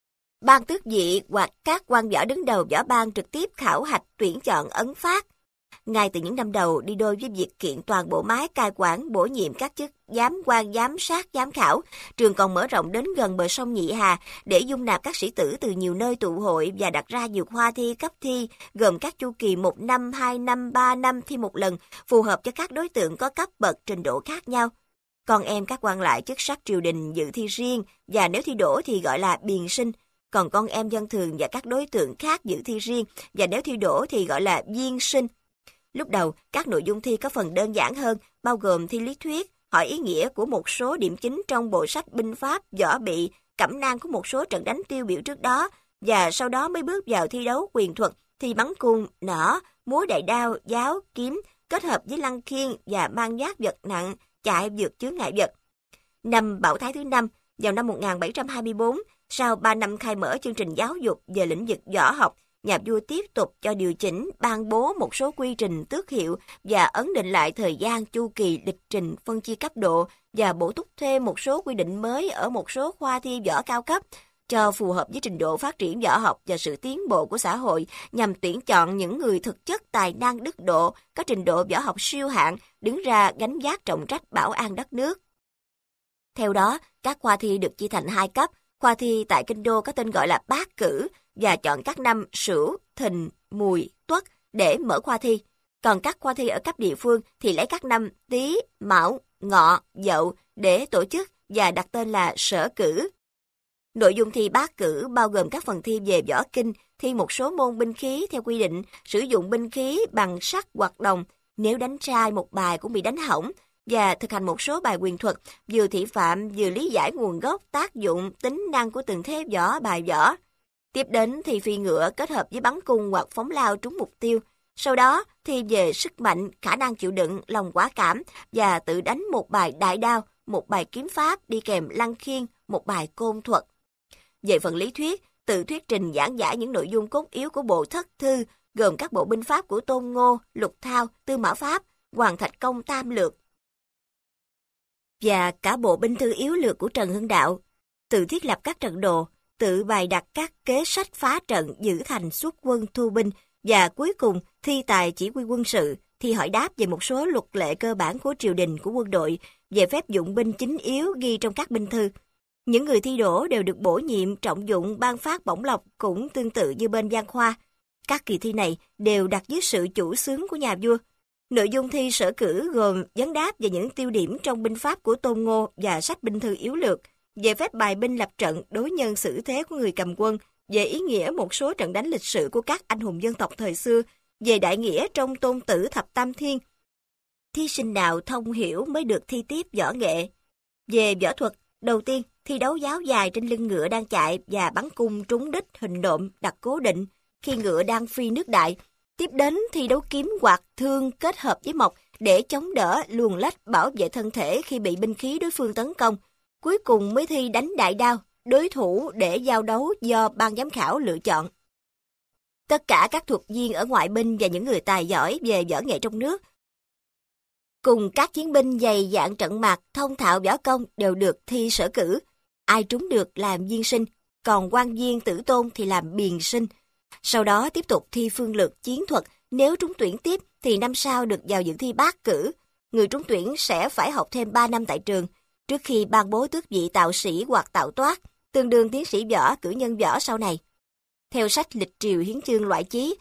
Ban tước vị hoặc các quan võ đứng đầu võ ban trực tiếp khảo hạch, tuyển chọn, ấn phát. Ngay từ những năm đầu, đi đôi với việc kiện toàn bộ máy cai quản bổ nhiệm các chức giám quan, giám sát, giám khảo, trường còn mở rộng đến gần bờ sông Nhị Hà để dung nạp các sĩ tử từ nhiều nơi tụ hội và đặt ra nhiều khoa thi cấp thi, gồm các chu kỳ 1 năm, 2 năm, 3 năm thi một lần, phù hợp cho các đối tượng có cấp bậc trình độ khác nhau. Con em các quan lại chức sắc triều đình dự thi riêng và nếu thi đỗ thì gọi là biền sinh. Còn con em dân thường và các đối tượng khác dự thi riêng và nếu thi đỗ thì gọi là viên sinh. Lúc đầu, các nội dung thi có phần đơn giản hơn, bao gồm thi lý thuyết, hỏi ý nghĩa của một số điểm chính trong bộ sách binh pháp, võ bị, cẩm nang của một số trận đánh tiêu biểu trước đó, và sau đó mới bước vào thi đấu quyền thuật, thi bắn cung, nỏ, múa đại đao, giáo, kiếm, kết hợp với lăng khiên và mang vác vật nặng, chạy vượt chướng ngại vật. Năm Bảo Thái thứ 5, vào năm 1724, sau 3 năm khai mở chương trình giáo dục về lĩnh vực võ học, nhà vua tiếp tục cho điều chỉnh, ban bố một số quy trình tước hiệu và ấn định lại thời gian, chu kỳ, lịch trình, phân chia cấp độ và bổ túc thêm một số quy định mới ở một số khoa thi võ cao cấp cho phù hợp với trình độ phát triển võ học và sự tiến bộ của xã hội nhằm tuyển chọn những người thực chất tài năng đức độ, có trình độ võ học siêu hạng, đứng ra gánh vác trọng trách bảo an đất nước. Theo đó, các khoa thi được chia thành 2 cấp. Khoa thi tại Kinh Đô có tên gọi là Bát Cử và chọn các năm Sửu, Thìn, Mùi, Tuất để mở khoa thi. Còn các khoa thi ở cấp địa phương thì lấy các năm Tý, Mão, Ngọ, Dậu để tổ chức và đặt tên là Sở Cử. Nội dung thi Bát Cử bao gồm các phần thi về võ kinh, thi một số môn binh khí theo quy định, sử dụng binh khí bằng sắt hoặc đồng, nếu đánh sai một bài cũng bị đánh hỏng, và thực hành một số bài quyền thuật, vừa thị phạm vừa lý giải nguồn gốc, tác dụng, tính năng của từng thế võ, bài võ. Tiếp đến thì phi ngựa kết hợp với bắn cung hoặc phóng lao trúng mục tiêu. Sau đó thi về sức mạnh, khả năng chịu đựng, lòng quả cảm và tự đánh một bài đại đao, một bài kiếm pháp đi kèm lăng khiên, một bài côn thuật. Về phần lý thuyết, tự thuyết trình giảng giải những nội dung cốt yếu của bộ Thất Thư, gồm các bộ binh pháp của Tôn Ngô, Lục Thao, Tư Mã Pháp, Hoàng Thạch Công Tam Lược và cả bộ binh thư yếu lược của Trần Hưng Đạo, tự thiết lập các trận đồ, tự bày đặt các kế sách phá trận, giữ thành, xuất quân, thu binh và cuối cùng thi tài chỉ huy quân sự, thi hỏi đáp về một số luật lệ cơ bản của triều đình, của quân đội, về phép dụng binh chính yếu ghi trong các binh thư. Những người thi đỗ đều được bổ nhiệm, trọng dụng, ban phát bổng lộc cũng tương tự như bên Giang Khoa. Các kỳ thi này đều đặt dưới sự chủ xướng của nhà vua. Nội dung thi Sở Cử gồm vấn đáp về những tiêu điểm trong binh pháp của Tôn Ngô và sách binh thư yếu lược, về phép bài binh lập trận, đối nhân xử thế của người cầm quân, về ý nghĩa một số trận đánh lịch sử của các anh hùng dân tộc thời xưa, về đại nghĩa trong Tôn Tử Thập Tam Thiên. Thí sinh nào thông hiểu mới được thi tiếp võ nghệ. Về võ thuật, đầu tiên thi đấu giáo dài trên lưng ngựa đang chạy và bắn cung trúng đích hình nộm đặt cố định khi ngựa đang phi nước đại. Tiếp đến thi đấu kiếm hoặc thương kết hợp với mộc để chống đỡ, luồn lách, bảo vệ thân thể khi bị binh khí đối phương tấn công. Cuối cùng mới thi đánh đại đao, đối thủ để giao đấu do ban giám khảo lựa chọn. Tất cả các thuật viên ở ngoại binh và những người tài giỏi về võ nghệ trong nước cùng các chiến binh dày dạn trận mạc, thông thạo võ công đều được thi Sở Cử. Ai trúng được làm viên sinh, còn quan viên tử tôn thì làm biền sinh. Sau đó tiếp tục thi phương lược, chiến thuật, nếu trúng tuyển tiếp thì năm sau được vào dự thi Bát Cử. Người trúng tuyển sẽ phải học thêm 3 năm tại trường, trước khi ban bố tước vị tạo sĩ hoặc tạo toát, tương đương tiến sĩ võ, cử nhân võ sau này. Theo sách Lịch Triều Hiến Chương Loại Chí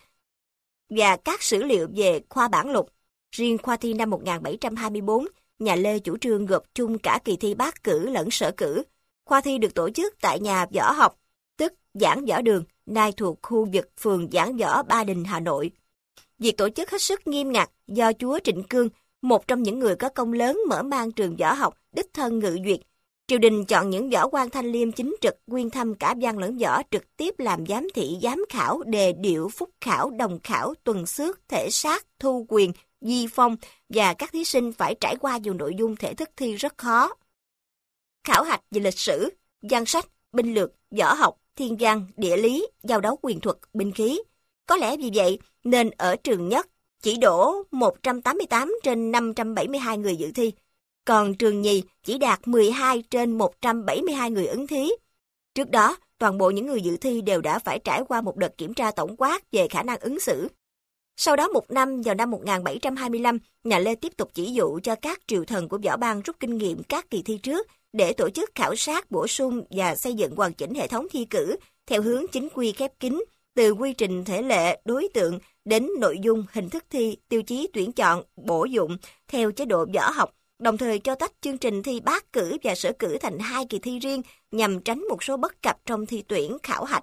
và các sử liệu về khoa bản lục, riêng khoa thi năm 1724, nhà Lê chủ trương gộp chung cả kỳ thi Bát Cử lẫn Sở Cử. Khoa thi được tổ chức tại nhà võ học, tức Giảng Võ Đường, nay thuộc khu vực phường Giảng Võ Ba Đình, Hà Nội. Việc tổ chức hết sức nghiêm ngặt do chúa Trịnh Cương, một trong những người có công lớn mở mang trường võ học, đích thân ngự duyệt. Triều đình chọn những võ quan thanh liêm chính trực, nguyên thâm cả văn lẫn võ trực tiếp làm giám thị, giám khảo, đề điệu, phúc khảo, đồng khảo, tuần xước, thể sát, thu quyền, di phong và các thí sinh phải trải qua nhiều nội dung thể thức thi rất khó. Khảo hạch về lịch sử, văn sách, binh lược, võ học, thiên văn, địa lý, giao đấu quyền thuật, binh khí. Có lẽ vì vậy nên ở trường nhất chỉ đỗ 188 trên 572 người dự thi, còn trường nhì chỉ đạt 12 trên 172 người ứng thí. Trước đó, toàn bộ những người dự thi đều đã phải trải qua một đợt kiểm tra tổng quát về khả năng ứng xử. Sau đó một năm, vào năm 1725, nhà Lê tiếp tục chỉ dụ cho các triều thần của Võ Bang rút kinh nghiệm các kỳ thi trước để tổ chức khảo sát bổ sung và xây dựng hoàn chỉnh hệ thống thi cử theo hướng chính quy khép kín, từ quy trình thể lệ, đối tượng đến nội dung, hình thức thi, tiêu chí tuyển chọn, bổ dụng theo chế độ võ học, đồng thời cho tách chương trình thi bát cử và sở cử thành hai kỳ thi riêng nhằm tránh một số bất cập trong thi tuyển khảo hạch.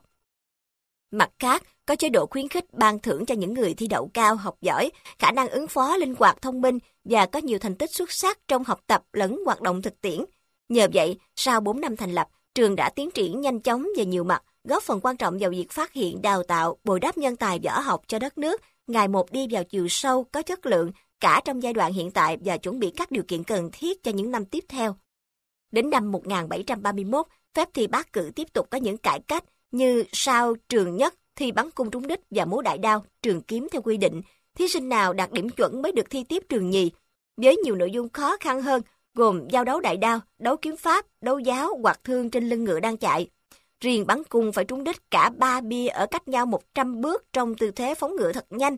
Mặt khác, có chế độ khuyến khích ban thưởng cho những người thi đậu cao, học giỏi, khả năng ứng phó linh hoạt thông minh và có nhiều thành tích xuất sắc trong học tập lẫn hoạt động thực tiễn. Nhờ vậy, sau 4 năm thành lập, trường đã tiến triển nhanh chóng về nhiều mặt, góp phần quan trọng vào việc phát hiện, đào tạo, bồi đắp nhân tài võ học cho đất nước, ngày một đi vào chiều sâu, có chất lượng, cả trong giai đoạn hiện tại và chuẩn bị các điều kiện cần thiết cho những năm tiếp theo. Đến năm 1731, phép thi bát cử tiếp tục có những cải cách như sau trường nhất, thi bắn cung trúng đích và múa đại đao, trường kiếm theo quy định. Thí sinh nào đạt điểm chuẩn mới được thi tiếp trường nhì, với nhiều nội dung khó khăn hơn, gồm giao đấu đại đao, đấu kiếm pháp, đấu giáo hoặc thương trên lưng ngựa đang chạy. Riêng bắn cung phải trúng đích cả 3 bia ở cách nhau 100 bước trong tư thế phóng ngựa thật nhanh.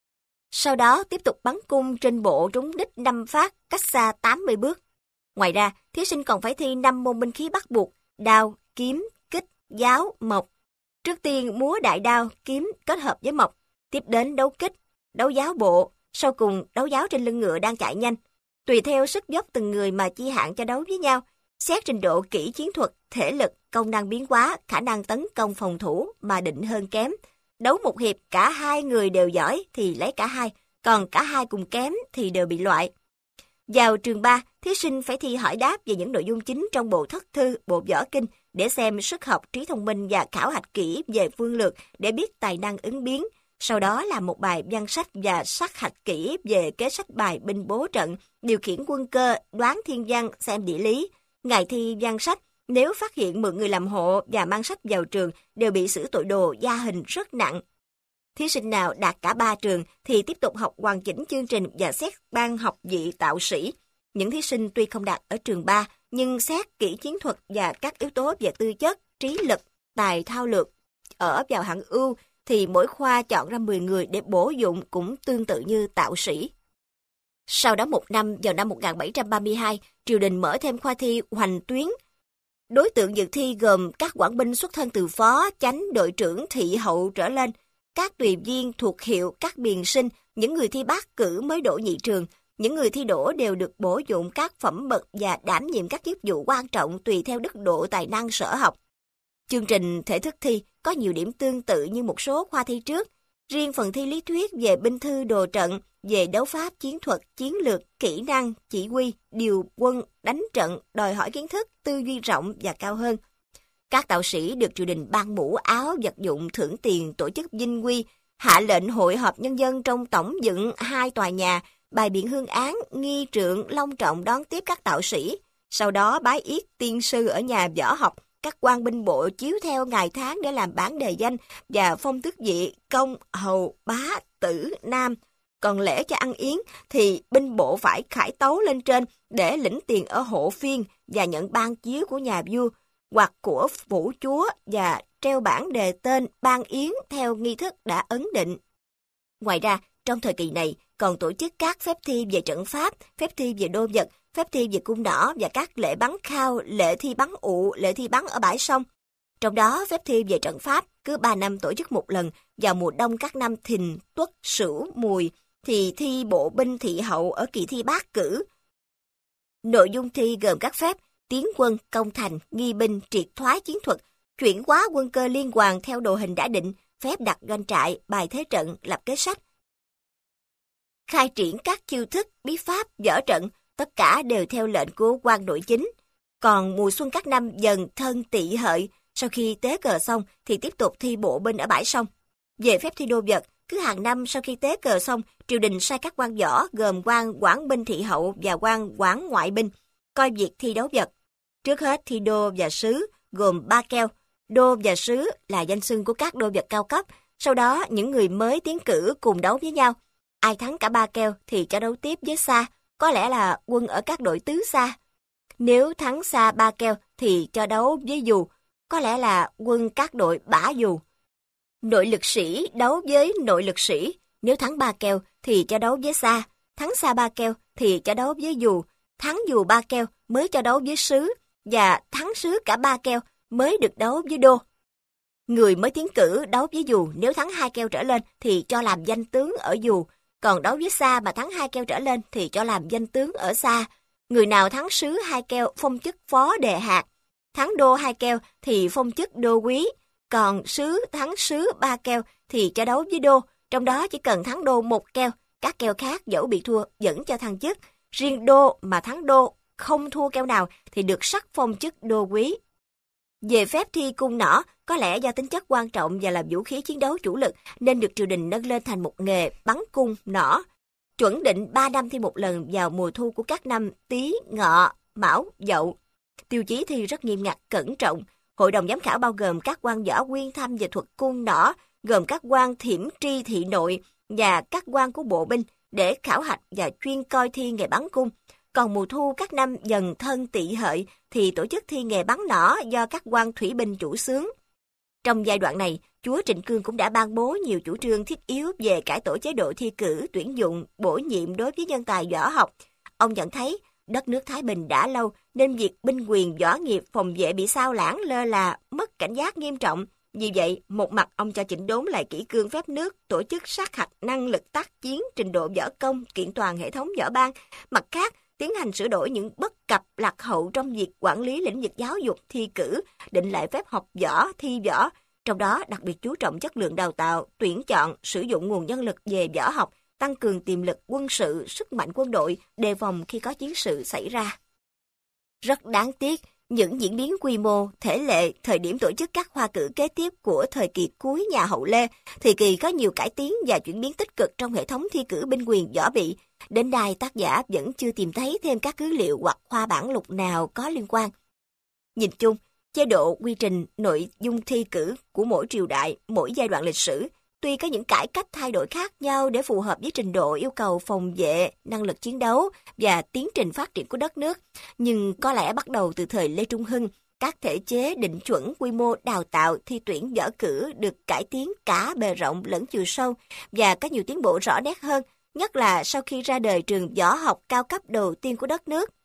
Sau đó tiếp tục bắn cung trên bộ trúng đích 5 phát, cách xa 80 bước. Ngoài ra, thí sinh còn phải thi 5 môn binh khí bắt buộc: đao, kiếm, kích, giáo, mộc. Trước tiên múa đại đao, kiếm kết hợp với mộc, tiếp đến đấu kích, đấu giáo bộ, sau cùng đấu giáo trên lưng ngựa đang chạy nhanh. Tùy theo sức dốc từng người mà chia hạng cho đấu với nhau. Xét trình độ kỹ chiến thuật, thể lực, công năng biến hóa, khả năng tấn công phòng thủ mà định hơn kém. Đấu một hiệp cả hai người đều giỏi thì lấy cả hai, còn cả hai cùng kém thì đều bị loại. Vào trường 3, thí sinh phải thi hỏi đáp về những nội dung chính trong bộ thất thư, bộ võ kinh để xem sức học, trí thông minh và khảo hạch kỹ về phương lược để biết tài năng ứng biến. Sau đó là một bài văn sách và sát hạch kỹ về kế sách bài binh bố trận, điều khiển quân cơ, đoán thiên văn, xem địa lý. Ngày thi văn sách, nếu phát hiện mượn người làm hộ và mang sách vào trường đều bị xử tội đồ gia hình rất nặng. Thí sinh nào đạt cả 3 trường thì tiếp tục học hoàn chỉnh chương trình và xét ban học vị tạo sĩ. Những thí sinh tuy không đạt ở trường 3 nhưng xét kỹ chiến thuật và các yếu tố về tư chất, trí lực, tài thao lược ở vào hạng ưu thì mỗi khoa chọn ra 10 người để bổ dụng cũng tương tự như tạo sĩ. Sau đó một năm, vào năm 1732, triều đình mở thêm khoa thi hoành tuyến. Đối tượng dự thi gồm các quản binh xuất thân từ phó, chánh, đội trưởng, thị hậu trở lên, các tùy viên thuộc hiệu, các biền sinh, những người thi bát cử mới đỗ nhị trường. Những người thi đỗ đều được bổ dụng các phẩm bậc và đảm nhiệm các chức vụ quan trọng tùy theo đức độ tài năng sở học. Chương trình thể thức thi có nhiều điểm tương tự như một số khoa thi trước. Riêng phần thi lý thuyết về binh thư đồ trận, về đấu pháp, chiến thuật, chiến lược, kỹ năng, chỉ huy, điều quân, đánh trận, đòi hỏi kiến thức, tư duy rộng và cao hơn. Các tạo sĩ được triều đình ban mũ áo, vật dụng, thưởng tiền, tổ chức vinh quy, hạ lệnh hội họp nhân dân trong tổng dựng 2 tòa nhà, bài biện hương án, nghi trượng, long trọng đón tiếp các tạo sĩ. Sau đó bái yết tiên sư ở nhà võ học, các quan binh bộ chiếu theo ngày tháng để làm bản đề danh và phong tước vị công, hầu, bá, tử, nam. Còn lễ cho ăn yến thì binh bộ phải khải tấu lên trên để lĩnh tiền ở hộ phiên và nhận ban chiếu của nhà vua hoặc của phủ chúa và treo bảng đề tên ban yến theo nghi thức đã ấn định. Ngoài ra, trong thời kỳ này còn tổ chức các phép thi về trận pháp, phép thi về đô vật, phép thi về cung nỏ và các lễ bắn khao, lễ thi bắn ụ, lễ thi bắn ở bãi sông. Trong đó, phép thi về trận pháp cứ 3 năm tổ chức một lần, vào mùa đông các năm Thìn, Tuất, Sửu, Mùi, thì thi bộ binh thị hậu ở kỳ thi bát cử. Nội dung thi gồm các phép tiến quân, công thành, nghi binh, triệt thoái chiến thuật, chuyển hóa quân cơ liên hoàn theo đồ hình đã định, phép đặt doanh trại, bài thế trận, lập kế sách. Khai triển các chiêu thức, bí pháp, võ trận, tất cả đều theo lệnh của quan nội chính. Còn mùa xuân các năm Dần, Thân, Tỵ, Hợi, sau khi tế cờ xong thì tiếp tục thi bộ binh ở bãi sông. Về phép thi đô vật, cứ hàng năm sau khi tế cờ xong, triều đình sai các quan võ gồm quan quản binh thị hậu và quan quản ngoại binh coi việc thi đấu vật. Trước hết thi đô và sứ gồm 3 keo. Đô và sứ là danh xưng của các đô vật cao cấp. Sau đó những người mới tiến cử cùng đấu với nhau. Ai thắng cả 3 keo thì cho đấu tiếp với xa, có lẽ là quân ở các đội tứ xa. Nếu thắng xa 3 keo thì cho đấu với dù, có lẽ là quân các đội bả dù. Nội lực sĩ đấu với nội lực sĩ, Nếu thắng 3 keo thì cho đấu với xa, thắng xa 3 keo thì cho đấu với dù, thắng dù 3 keo mới cho đấu với sứ, và thắng sứ cả 3 keo mới được đấu với đô. Người mới tiến cử đấu với dù nếu thắng 2 keo trở lên thì cho làm danh tướng ở dù, còn đấu với xa mà thắng 2 keo trở lên thì cho làm danh tướng ở xa. Người nào thắng sứ 2 keo phong chức phó đề hạt, thắng đô 2 keo thì phong chức đô quý, còn thắng sứ 3 keo thì cho đấu với đô, trong đó chỉ cần thắng đô 1 keo, các keo khác dẫu bị thua vẫn cho thăng chức. Riêng đô mà thắng đô không thua keo nào thì được sắc phong chức đô quý. Về phép thi cung nỏ, có lẽ do tính chất quan trọng và là vũ khí chiến đấu chủ lực nên được triều đình nâng lên thành một nghề bắn cung nỏ. Chuẩn định 3 năm thi một lần vào mùa thu của các năm Tý, Ngọ, Mão, Dậu. Tiêu chí thi rất nghiêm ngặt, cẩn trọng. Hội đồng giám khảo bao gồm các quan võ quyên thâm về thuật cung nỏ, gồm các quan thiểm tri thị nội và các quan của bộ binh để khảo hạch và chuyên coi thi nghề bắn cung. Còn mùa thu các năm Dần Thân Tỵ Hợi thì tổ chức thi nghề bắn nỏ do các quan thủy binh chủ xướng. Trong giai đoạn này, Chúa Trịnh Cương cũng đã ban bố nhiều chủ trương thiết yếu về cải tổ chế độ thi cử, tuyển dụng, bổ nhiệm đối với nhân tài võ học. Ông nhận thấy đất nước Thái Bình đã lâu nên việc binh quyền võ nghiệp phòng vệ bị sao lãng lơ là, mất cảnh giác nghiêm trọng. Vì vậy, một mặt ông cho chỉnh đốn lại kỷ cương phép nước, tổ chức sát hạch năng lực tác chiến, trình độ võ công, kiện toàn hệ thống võ ban. Mặt khác, tiến hành sửa đổi những bất cập lạc hậu trong việc quản lý lĩnh vực giáo dục, thi cử, định lại phép học võ, thi võ, trong đó đặc biệt chú trọng chất lượng đào tạo, tuyển chọn, sử dụng nguồn nhân lực về võ học, tăng cường tiềm lực quân sự, sức mạnh quân đội, đề phòng khi có chiến sự xảy ra. Rất đáng tiếc, những diễn biến quy mô, thể lệ, thời điểm tổ chức các khoa cử kế tiếp của thời kỳ cuối nhà Hậu Lê, thời kỳ có nhiều cải tiến và chuyển biến tích cực trong hệ thống thi cử binh quyền võ bị. Đến nay tác giả vẫn chưa tìm thấy thêm các cứ liệu hoặc khoa bản lục nào có liên quan. Nhìn chung, chế độ, quy trình, nội dung thi cử của mỗi triều đại, mỗi giai đoạn lịch sử, tuy có những cải cách thay đổi khác nhau để phù hợp với trình độ yêu cầu phòng vệ, năng lực chiến đấu và tiến trình phát triển của đất nước, nhưng có lẽ bắt đầu từ thời Lê Trung Hưng, các thể chế định chuẩn quy mô đào tạo thi tuyển võ cử được cải tiến cả bề rộng lẫn chiều sâu và có nhiều tiến bộ rõ nét hơn, nhất là sau khi ra đời trường võ học cao cấp đầu tiên của đất nước.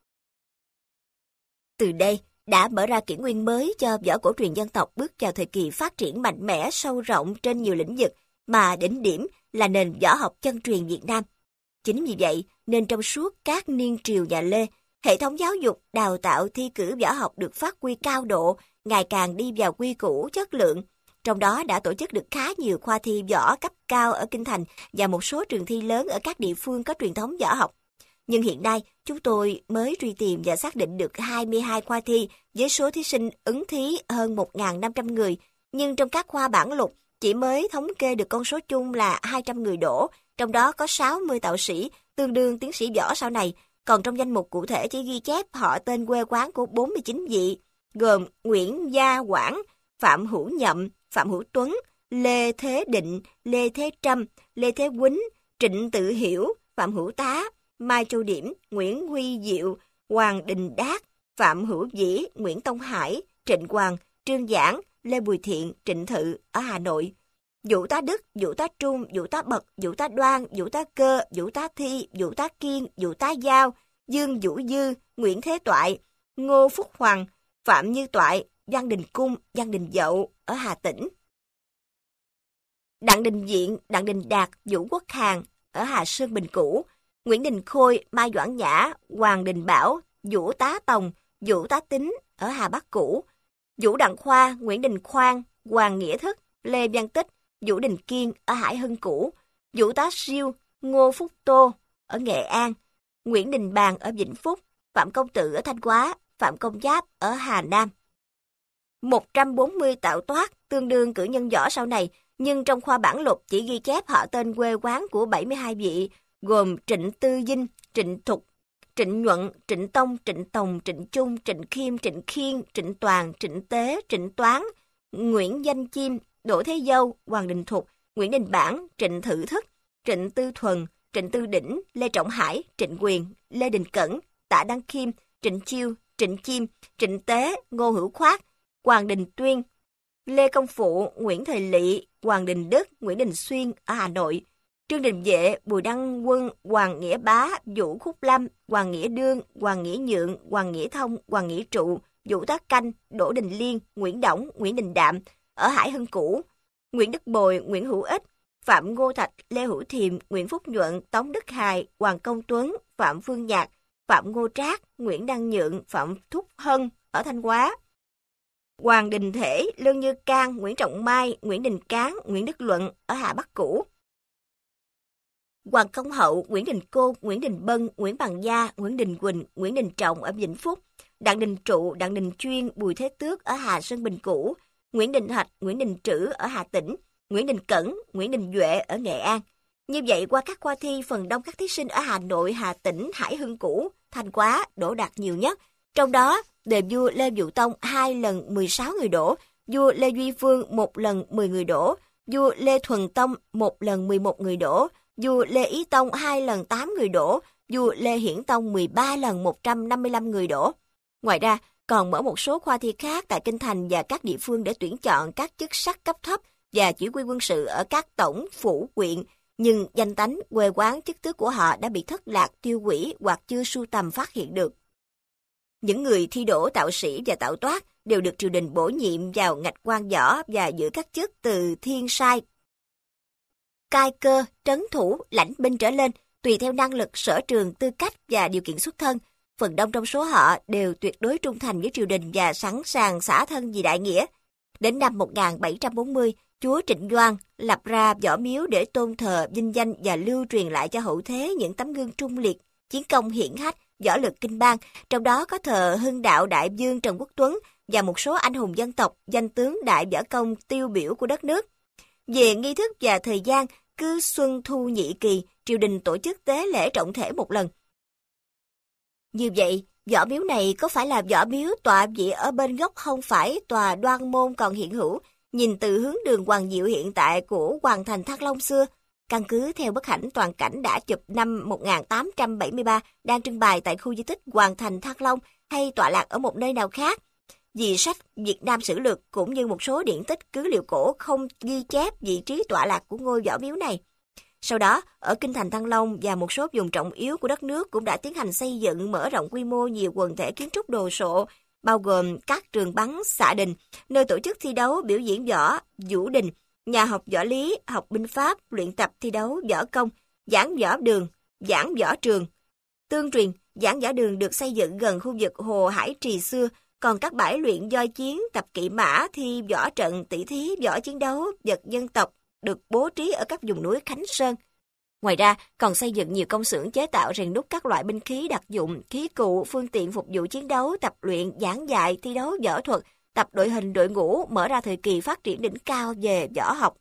Từ đây đã mở ra kỷ nguyên mới cho võ cổ truyền dân tộc bước vào thời kỳ phát triển mạnh mẽ sâu rộng trên nhiều lĩnh vực, mà đỉnh điểm là nền võ học chân truyền Việt Nam. Chính vì vậy nên trong suốt các niên triều nhà Lê, hệ thống giáo dục, đào tạo, thi cử võ học được phát huy cao độ, ngày càng đi vào quy củ chất lượng. Trong đó đã tổ chức được khá nhiều khoa thi võ cấp cao ở Kinh Thành và một số trường thi lớn ở các địa phương có truyền thống võ học. Nhưng hiện nay, chúng tôi mới truy tìm và xác định được 22 khoa thi với số thí sinh ứng thí hơn 1.500 người. Nhưng trong các khoa bản lục, chỉ mới thống kê được con số chung là 200 người đỗ, trong đó có 60 tạo sĩ, tương đương tiến sĩ võ sau này. Còn trong danh mục cụ thể chỉ ghi chép họ tên quê quán của 49 vị, gồm Nguyễn Gia Quảng, Phạm Hữu Nhậm, Phạm Hữu Tuấn, Lê Thế Định, Lê Thế Trâm, Lê Thế Quýnh, Trịnh Tự Hiểu, Phạm Hữu Tá, Mai Châu Điểm, Nguyễn Huy Diệu, Hoàng Đình Đát, Phạm Hữu Dĩ, Nguyễn Tông Hải, Trịnh Hoàng, Trương Giảng, Lê Bùi Thiện, Trịnh Thự ở Hà Nội. Vũ tá Đức, Vũ tá Trung, Vũ tá Bật, Vũ tá Đoan, Vũ tá Cơ, Vũ tá Thi, Vũ tá Kiên, Vũ tá Giao, Dương Vũ Dư, Nguyễn Thế Toại, Ngô Phúc Hoàng, Phạm Như Toại, Văn Đình Cung, Văn Đình Dậu ở Hà Tĩnh. Đặng Đình Diện, Đặng Đình Đạt, Vũ Quốc Hàn ở Hà Sơn Bình Cũ, Nguyễn Đình Khôi, Mai Doãn Nhã, Hoàng Đình Bảo, Vũ tá Tòng, Vũ tá Tính ở Hà Bắc Cũ, Vũ Đặng Khoa, Nguyễn Đình Khoan, Hoàng Nghĩa Thức, Lê Văn Tích, Vũ Đình Kiên ở Hải Hưng Cũ, Vũ tá Siêu, Ngô Phúc Tô ở Nghệ An, Nguyễn Đình Bàn ở Vĩnh Phúc, Phạm Công Tự ở Thanh Hóa, Phạm Công Giáp ở Hà Nam. 140 tạo toát tương đương cử nhân võ sau này, nhưng trong khoa bản lục chỉ ghi chép họ tên quê quán của 72 vị, gồm Trịnh Tư Dinh, Trịnh Thục, Trịnh Nhuận, Trịnh Tông, Trịnh Tòng, Trịnh Trung, Trịnh Khiêm, Trịnh Khiên, Trịnh Toàn, Trịnh Tế, Trịnh Toán, Nguyễn Danh Chim, Đỗ Thế Dâu, Hoàng Đình Thục, Nguyễn Đình Bản, Trịnh Thử Thức, Trịnh Tư Thuần, Trịnh Tư Đỉnh, Lê Trọng Hải, Trịnh Quyền, Lê Đình Cẩn, Tạ Đăng Khiêm, Trịnh Chiêu, Trịnh Chim, Trịnh Tế, Ngô Hữu Khoát, Hoàng Đình Tuyên, Lê Công Phụ, Nguyễn Thời Lị, Hoàng Đình Đức, Nguyễn Đình Xuyên ở Hà Nội. Trương Đình Vệ, Bùi Đăng Quân, Hoàng Nghĩa Bá, Vũ Khúc Lâm, Hoàng Nghĩa Đương, Hoàng Nghĩa Nhượng, Hoàng Nghĩa Thông, Hoàng Nghĩa Trụ, Vũ Tác Canh, Đỗ Đình Liên, Nguyễn Đổng, Nguyễn Đình Đạm ở Hải Hưng cũ, Nguyễn Đức Bồi, Nguyễn Hữu Ích, Phạm Ngô Thạch, Lê Hữu Thiềm, Nguyễn Phúc Nhuận, Tống Đức Hài, Hoàng Công Tuấn, Phạm Phương Nhạc, Phạm Ngô Trác, Nguyễn Đăng Nhượng, Phạm Thúc Hân ở Thanh Hóa, Hoàng Đình Thể, Lương Như Cang, Nguyễn Trọng Mai, Nguyễn Đình Cán, Nguyễn Đức Luận ở Hà Bắc cũ, Hoàng Công Hậu, Nguyễn Đình Côn, Nguyễn Đình Bân, Nguyễn Bằng Gia, Nguyễn Đình Quỳnh, Nguyễn Đình Trọng ở Vĩnh Phúc, Đặng Đình Trụ, Đặng Đình Chuyên, Bùi Thế Tước ở Hà Sơn Bình cũ, Nguyễn Đình Thạch, Nguyễn Đình Trữ ở Hà Tĩnh, Nguyễn Đình Cẩn, Nguyễn Đình Duệ ở Nghệ An. Như vậy, qua các khoa thi, phần đông các thí sinh ở Hà Nội, Hà Tĩnh, Hải Hưng cũ, Thanh Hóa đỗ đạt nhiều nhất. Trong đó, đời vua Lê Vũ Tông 2 lần 16 người đỗ, vua Lê Duy Phương 1 lần 10 người đỗ, vua Lê Thuần Tông 1 lần 11 người đỗ, vua Lê Ý Tông 2 lần 8 người đỗ, vua Lê Hiển Tông 13 lần 155 người đỗ. Ngoài ra, còn mở một số khoa thi khác tại Kinh Thành và các địa phương để tuyển chọn các chức sắc cấp thấp và chỉ huy quân sự ở các tổng, phủ, huyện, nhưng danh tánh, quê quán, chức tước của họ đã bị thất lạc, tiêu hủy hoặc chưa sưu tầm phát hiện được. Những người thi đỗ tạo sĩ và tạo toát đều được triều đình bổ nhiệm vào ngạch quan võ và giữ các chức từ thiên sai, cai cơ, trấn thủ, lãnh binh trở lên, tùy theo năng lực, sở trường, tư cách và điều kiện xuất thân. Phần đông trong số họ đều tuyệt đối trung thành với triều đình và sẵn sàng xả thân vì đại nghĩa. Đến năm 1740, chúa Trịnh Doan lập ra võ miếu để tôn thờ, vinh danh và lưu truyền lại cho hậu thế những tấm gương trung liệt, chiến công hiển hách, võ lực kinh bang, trong đó có thờ Hưng Đạo Đại Vương Trần Quốc Tuấn và một số anh hùng dân tộc, danh tướng đại võ công tiêu biểu của đất nước. Về nghi thức và thời gian, cứ xuân thu nhị kỳ, triều đình tổ chức tế lễ trọng thể một lần. Như vậy, võ miếu này có phải là võ miếu tọa vị ở bên góc không phải tòa Đoan Môn còn hiện hữu, nhìn từ hướng đường Hoàng Diệu hiện tại của Hoàng thành Thăng Long xưa, căn cứ theo bức ảnh toàn cảnh đã chụp năm 1873 đang trưng bày tại khu di tích Hoàng thành Thăng Long hay tọa lạc ở một nơi nào khác. Vì sách Việt Nam Sử Lược cũng như một số điển tích cứ liệu cổ không ghi chép vị trí tọa lạc của ngôi võ miếu này. Sau đó, ở Kinh thành Thăng Long và một số vùng trọng yếu của đất nước cũng đã tiến hành xây dựng mở rộng quy mô nhiều quần thể kiến trúc đồ sộ, bao gồm các trường bắn xạ đình, nơi tổ chức thi đấu biểu diễn võ, vũ đình, nhà học võ lý, học binh pháp, luyện tập thi đấu võ công, giảng võ đường, giảng võ trường. Tương truyền, giảng võ đường được xây dựng gần khu vực Hồ Hải Trì xưa, còn các bãi luyện voi chiến, tập kỵ mã, thi võ trận, tỷ thí, võ chiến đấu, vật dân tộc được bố trí ở các vùng núi Khánh Sơn. Ngoài ra, còn xây dựng nhiều công xưởng chế tạo rèn đúc các loại binh khí đặc dụng, khí cụ, phương tiện phục vụ chiến đấu, tập luyện, giảng dạy, thi đấu võ thuật, tập đội hình đội ngũ, mở ra thời kỳ phát triển đỉnh cao về võ học.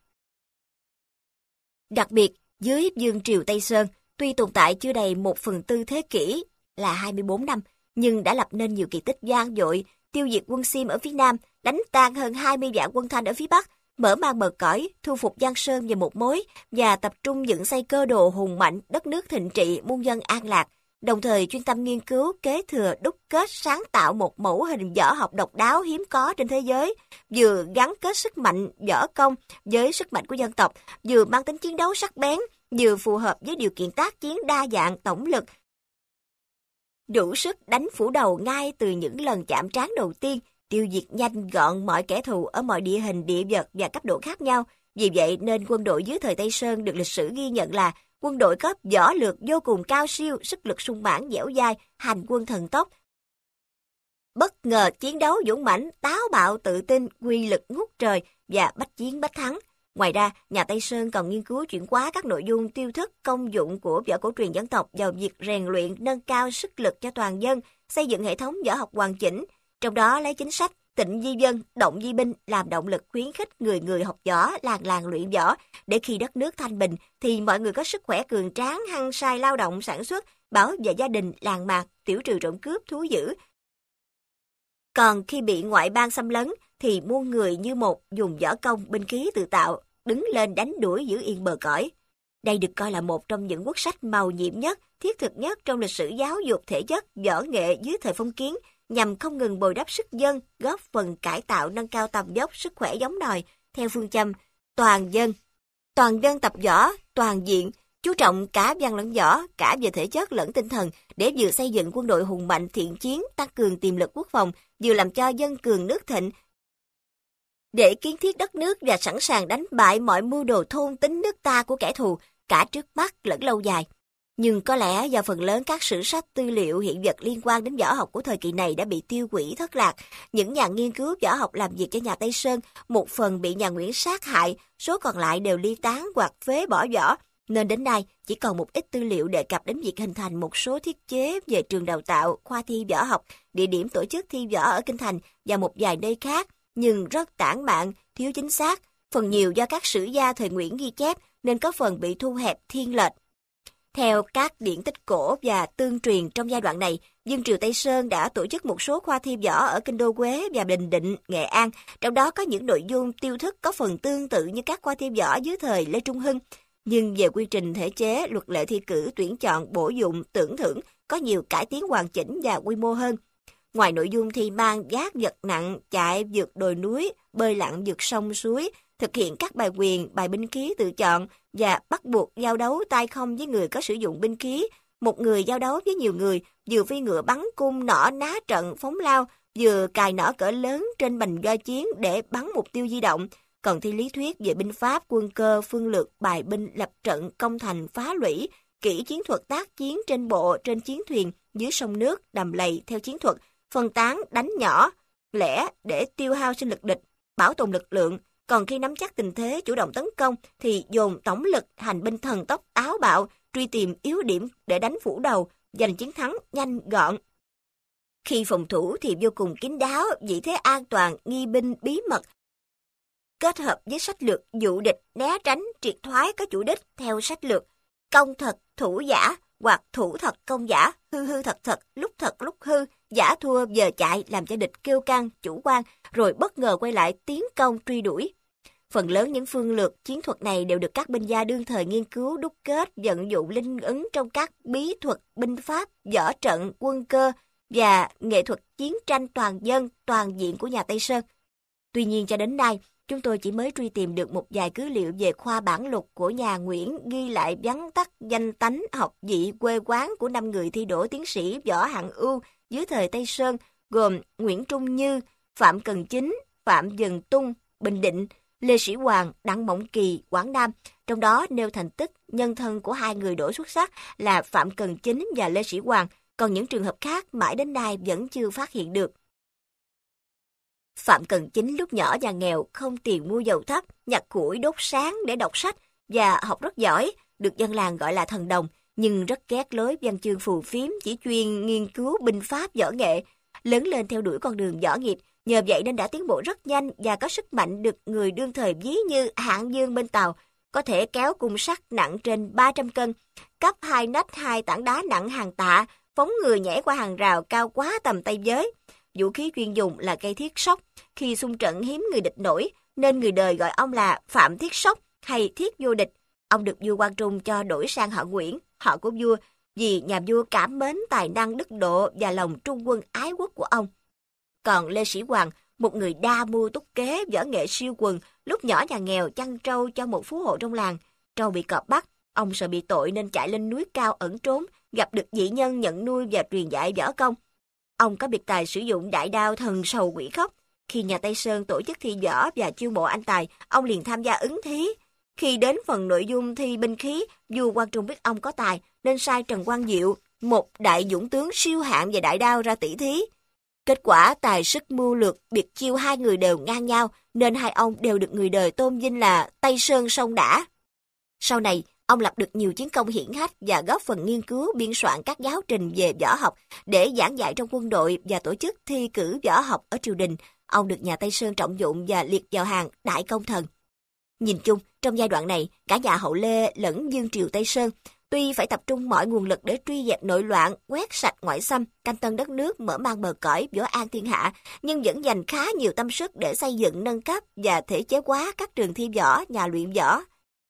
Đặc biệt, dưới vương triều Tây Sơn, tuy tồn tại chưa đầy 1/4 thế kỷ, là 24 năm, nhưng đã lập nên nhiều kỳ tích vang dội, tiêu diệt quân Xiêm ở phía Nam, đánh tan hơn 20 vạn quân Thanh ở phía Bắc, mở mang bờ cõi, thu phục Giang Sơn về một mối và tập trung dựng xây cơ đồ hùng mạnh, đất nước thịnh trị, muôn dân an lạc, đồng thời chuyên tâm nghiên cứu, kế thừa, đúc kết, sáng tạo một mẫu hình võ học độc đáo hiếm có trên thế giới, vừa gắn kết sức mạnh võ công với sức mạnh của dân tộc, vừa mang tính chiến đấu sắc bén, vừa phù hợp với điều kiện tác chiến đa dạng tổng lực, đủ sức đánh phủ đầu ngay từ những lần chạm trán đầu tiên, tiêu diệt nhanh gọn mọi kẻ thù ở mọi địa hình, địa vật và cấp độ khác nhau. Vì vậy nên quân đội dưới thời Tây Sơn được lịch sử ghi nhận là quân đội có võ lược vô cùng cao siêu, sức lực sung mãn dẻo dai, hành quân thần tốc. Bất ngờ chiến đấu dũng mãnh, táo bạo tự tin, quy lực ngút trời và bách chiến bách thắng. Ngoài ra, nhà Tây Sơn còn nghiên cứu chuyển hóa các nội dung tiêu thức công dụng của võ cổ truyền dân tộc vào việc rèn luyện, nâng cao sức lực cho toàn dân, xây dựng hệ thống võ học hoàn chỉnh. Trong đó lấy chính sách tịnh di dân, động di binh làm động lực khuyến khích người người học võ, làng làng luyện võ, để khi đất nước thanh bình thì mọi người có sức khỏe cường tráng, hăng say lao động sản xuất, bảo vệ gia đình, làng mạc, tiểu trừ trộm cướp, thú dữ. Còn khi bị ngoại bang xâm lấn thì muôn người như một dùng võ công, binh khí tự tạo, đứng lên đánh đuổi giữ yên bờ cõi. Đây được coi là một trong những quốc sách mầu nhiệm nhất, thiết thực nhất trong lịch sử giáo dục thể chất, võ nghệ dưới thời phong kiến, nhằm không ngừng bồi đắp sức dân, góp phần cải tạo nâng cao tầm vóc sức khỏe giống nòi, theo phương châm toàn dân, Toàn dân tập võ, toàn diện, chú trọng cả văn lẫn võ, cả về thể chất lẫn tinh thần, để vừa xây dựng quân đội hùng mạnh thiện chiến, tăng cường tiềm lực quốc phòng, vừa làm cho dân cường nước thịnh, để kiến thiết đất nước và sẵn sàng đánh bại mọi mưu đồ thôn tính nước ta của kẻ thù, cả trước mắt lẫn lâu dài. Nhưng có lẽ do phần lớn các sử sách tư liệu hiện vật liên quan đến võ học của thời kỳ này đã bị tiêu hủy thất lạc, những nhà nghiên cứu võ học làm việc cho nhà Tây Sơn một phần bị nhà Nguyễn sát hại, số còn lại đều ly tán hoặc phế bỏ võ, nên đến nay chỉ còn một ít tư liệu đề cập đến việc hình thành một số thiết chế về trường đào tạo, khoa thi võ học, địa điểm tổ chức thi võ ở Kinh Thành và một vài nơi khác, nhưng rất tản mạn, thiếu chính xác, phần nhiều do các sử gia thời Nguyễn ghi chép nên có phần bị thu hẹp thiên lệch. Theo các điển tích cổ và tương truyền trong giai đoạn này, Dương triều Tây Sơn đã tổ chức một số khoa thi võ ở Kinh đô Quế và Bình Định, Nghệ An, trong đó có những nội dung tiêu thức có phần tương tự như các khoa thi võ dưới thời Lê Trung Hưng. Nhưng về quy trình thể chế, luật lệ thi cử, tuyển chọn, bổ dụng, tưởng thưởng có nhiều cải tiến hoàn chỉnh và quy mô hơn. Ngoài nội dung thi mang vác vật nặng, chạy vượt đồi núi, bơi lặn vượt sông suối, thực hiện các bài quyền, bài binh khí tự chọn và bắt buộc giao đấu tay không với người có sử dụng binh khí, một người giao đấu với nhiều người, vừa phi ngựa bắn cung nỏ ná trận phóng lao, vừa cài nỏ cỡ lớn trên bành do chiến để bắn mục tiêu di động. Còn thi lý thuyết về binh pháp, quân cơ, phương lược, bài binh, lập trận, công thành, phá lũy, kỹ chiến thuật tác chiến trên bộ, trên chiến thuyền, dưới sông nước, đầm lầy theo chiến thuật, phân tán, đánh nhỏ, lẻ để tiêu hao sinh lực địch, bảo tồn lực lượng. Còn khi nắm chắc tình thế, chủ động tấn công thì dồn tổng lực, hành binh thần tốc, áo bạo, truy tìm yếu điểm để đánh phủ đầu, giành chiến thắng nhanh gọn. Khi phòng thủ thì vô cùng kín đáo, vị thế an toàn, nghi binh bí mật, kết hợp với sách lược dụ địch, né tránh, triệt thoái có chủ đích theo sách lược công thật, thủ giả hoặc thủ thật công giả, hư hư thật thật, lúc hư, giả thua giờ chạy làm cho địch kiêu căng, chủ quan, rồi bất ngờ quay lại tiến công truy đuổi. Phần lớn những phương lược chiến thuật này đều được các binh gia đương thời nghiên cứu, đúc kết, vận dụng linh ứng trong các bí thuật, binh pháp, võ trận, quân cơ và nghệ thuật chiến tranh toàn dân, toàn diện của nhà Tây Sơn. Tuy nhiên cho đến nay, chúng tôi chỉ mới truy tìm được một vài cứ liệu về khoa bản lục của nhà Nguyễn ghi lại vắn tắt danh tánh, học vị, quê quán của 5 người thi đỗ tiến sĩ võ hạng ưu dưới thời Tây Sơn, gồm Nguyễn Trung Như, Phạm Cần Chính, Phạm Dần Tung, Bình Định, Lê Sĩ Hoàng, Đặng Mộng Kỳ, Quảng Nam. Trong đó nêu thành tích nhân thân của 2 người đỗ xuất sắc là Phạm Cần Chính và Lê Sĩ Hoàng, còn những trường hợp khác mãi đến nay vẫn chưa phát hiện được. Phạm Cần Chính lúc nhỏ nhà nghèo, không tiền mua dầu thắp, nhặt củi đốt sáng để đọc sách và học rất giỏi, được dân làng gọi là thần đồng, nhưng rất ghét lối văn chương phù phiếm, chỉ chuyên nghiên cứu binh pháp võ nghệ. Lớn lên theo đuổi con đường võ nghiệp, nhờ vậy nên đã tiến bộ rất nhanh và có sức mạnh được người đương thời ví như Hạng Dương bên Tàu, có thể kéo cung sắt nặng trên 300 cân, cấp 2 nách 2 tảng đá nặng hàng tạ, phóng người nhảy qua hàng rào cao quá tầm tay giới. Vũ khí chuyên dùng là cây thiết sóc, khi xung trận hiếm người địch nổi, nên người đời gọi ông là Phạm Thiết Sóc hay Thiết Vô Địch. Ông được vua Quang Trung cho đổi sang họ Nguyễn, họ của vua, vì nhà vua cảm mến tài năng đức độ và lòng trung quân ái quốc của ông. Còn Lê Sĩ Hoàng, một người đa mưu túc kế, võ nghệ siêu quần, lúc nhỏ nhà nghèo chăn trâu cho một phú hộ trong làng. Trâu bị cọp bắt, ông sợ bị tội nên chạy lên núi cao ẩn trốn, gặp được dị nhân nhận nuôi và truyền dạy võ công. Ông có biệt tài sử dụng đại đao thần sầu quỷ khóc. Khi nhà Tây Sơn tổ chức thi võ và chiêu mộ anh tài, ông liền tham gia ứng thí. Khi đến phần nội dung thi binh khí, vua Quang Trung biết ông có tài nên sai Trần Quang Diệu, một đại dũng tướng siêu hạng về đại đao ra tỷ thí. Kết quả tài sức mưu lược, biệt chiêu 2 người đều ngang nhau, nên 2 ông đều được người đời tôn vinh là Tây Sơn Sông Đã. Sau này, ông lập được nhiều chiến công hiển hách và góp phần nghiên cứu biên soạn các giáo trình về võ học để giảng dạy trong quân đội và tổ chức thi cử võ học ở triều đình. Ông được nhà Tây Sơn trọng dụng và liệt vào hàng đại công thần. Nhìn chung, trong giai đoạn này, cả nhà Hậu Lê lẫn Dương triều Tây Sơn tuy phải tập trung mọi nguồn lực để truy dẹp nội loạn, quét sạch ngoại xâm, canh tân đất nước, mở mang bờ cõi, võ an thiên hạ, nhưng vẫn dành khá nhiều tâm sức để xây dựng, nâng cấp và thể chế hóa các trường thi võ, nhà luyện võ,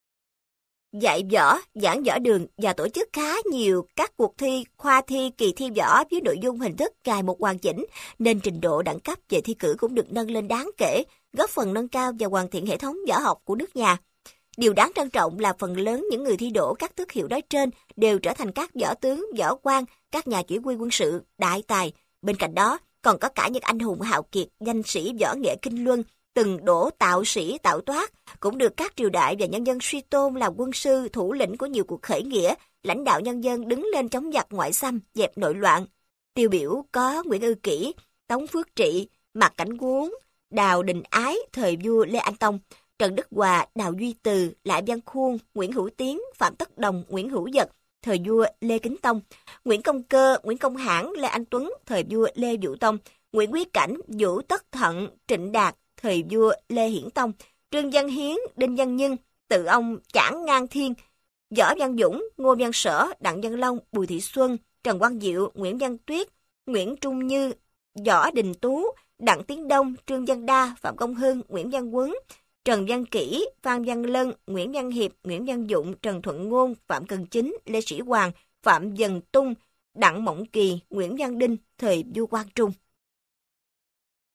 dạy võ, giảng võ đường và tổ chức khá nhiều các cuộc thi, khoa thi, kỳ thi võ với nội dung hình thức ngày một hoàn chỉnh, nên trình độ đẳng cấp về thi cử cũng được nâng lên đáng kể, góp phần nâng cao và hoàn thiện hệ thống võ học của nước nhà. Điều đáng trân trọng là phần lớn những người thi đỗ các tước hiệu nói trên đều trở thành các võ tướng, võ quan, các nhà chỉ huy quân sự, đại tài. Bên cạnh đó, còn có cả những anh hùng hào kiệt, danh sĩ võ nghệ kinh luân, từng đỗ tạo sĩ tạo toát, cũng được các triều đại và nhân dân suy tôn làm quân sư, thủ lĩnh của nhiều cuộc khởi nghĩa, lãnh đạo nhân dân đứng lên chống giặc ngoại xâm, dẹp nội loạn. Tiêu biểu có Nguyễn Ư Kỷ, Tống Phước Trị, Mạc Cảnh Huống, Đào Đình Ái thời vua Lê Anh Tông, Trần Đức Hòa, Đào Duy Từ, Lại Văn Khuôn, Nguyễn Hữu Tiến, Phạm Tất Đồng, Nguyễn Hữu Dật thời vua Lê Kính Tông, Nguyễn Công Cơ, Nguyễn Công Hãn, Lê Anh Tuấn thời vua Lê Vũ Tông, Nguyễn Quý Cảnh, Vũ Tất Thận, Trịnh Đạt thời vua Lê Hiển Tông, Trương Văn Hiến, Đinh Văn Nhân, Tự Ông, Chảng Ngang Thiên, Võ Văn Dũng, Ngô Văn Sở, Đặng Văn Long, Bùi Thị Xuân, Trần Quang Diệu, Nguyễn Văn Tuyết, Nguyễn Trung Như, Võ Đình Tú, Đặng Tiến Đông, Trương Văn Đa, Phạm Công Hưng, Nguyễn Văn Quấn, Trần Văn Kỷ, Phan Văn Lân, Nguyễn Văn Hiệp, Nguyễn Văn Dụng, Trần Thuận Ngôn, Phạm Cần Chính, Lê Sĩ Hoàng, Phạm Dần Tung, Đặng Mộng Kỳ, Nguyễn Văn Đinh thời vua Quang Trung.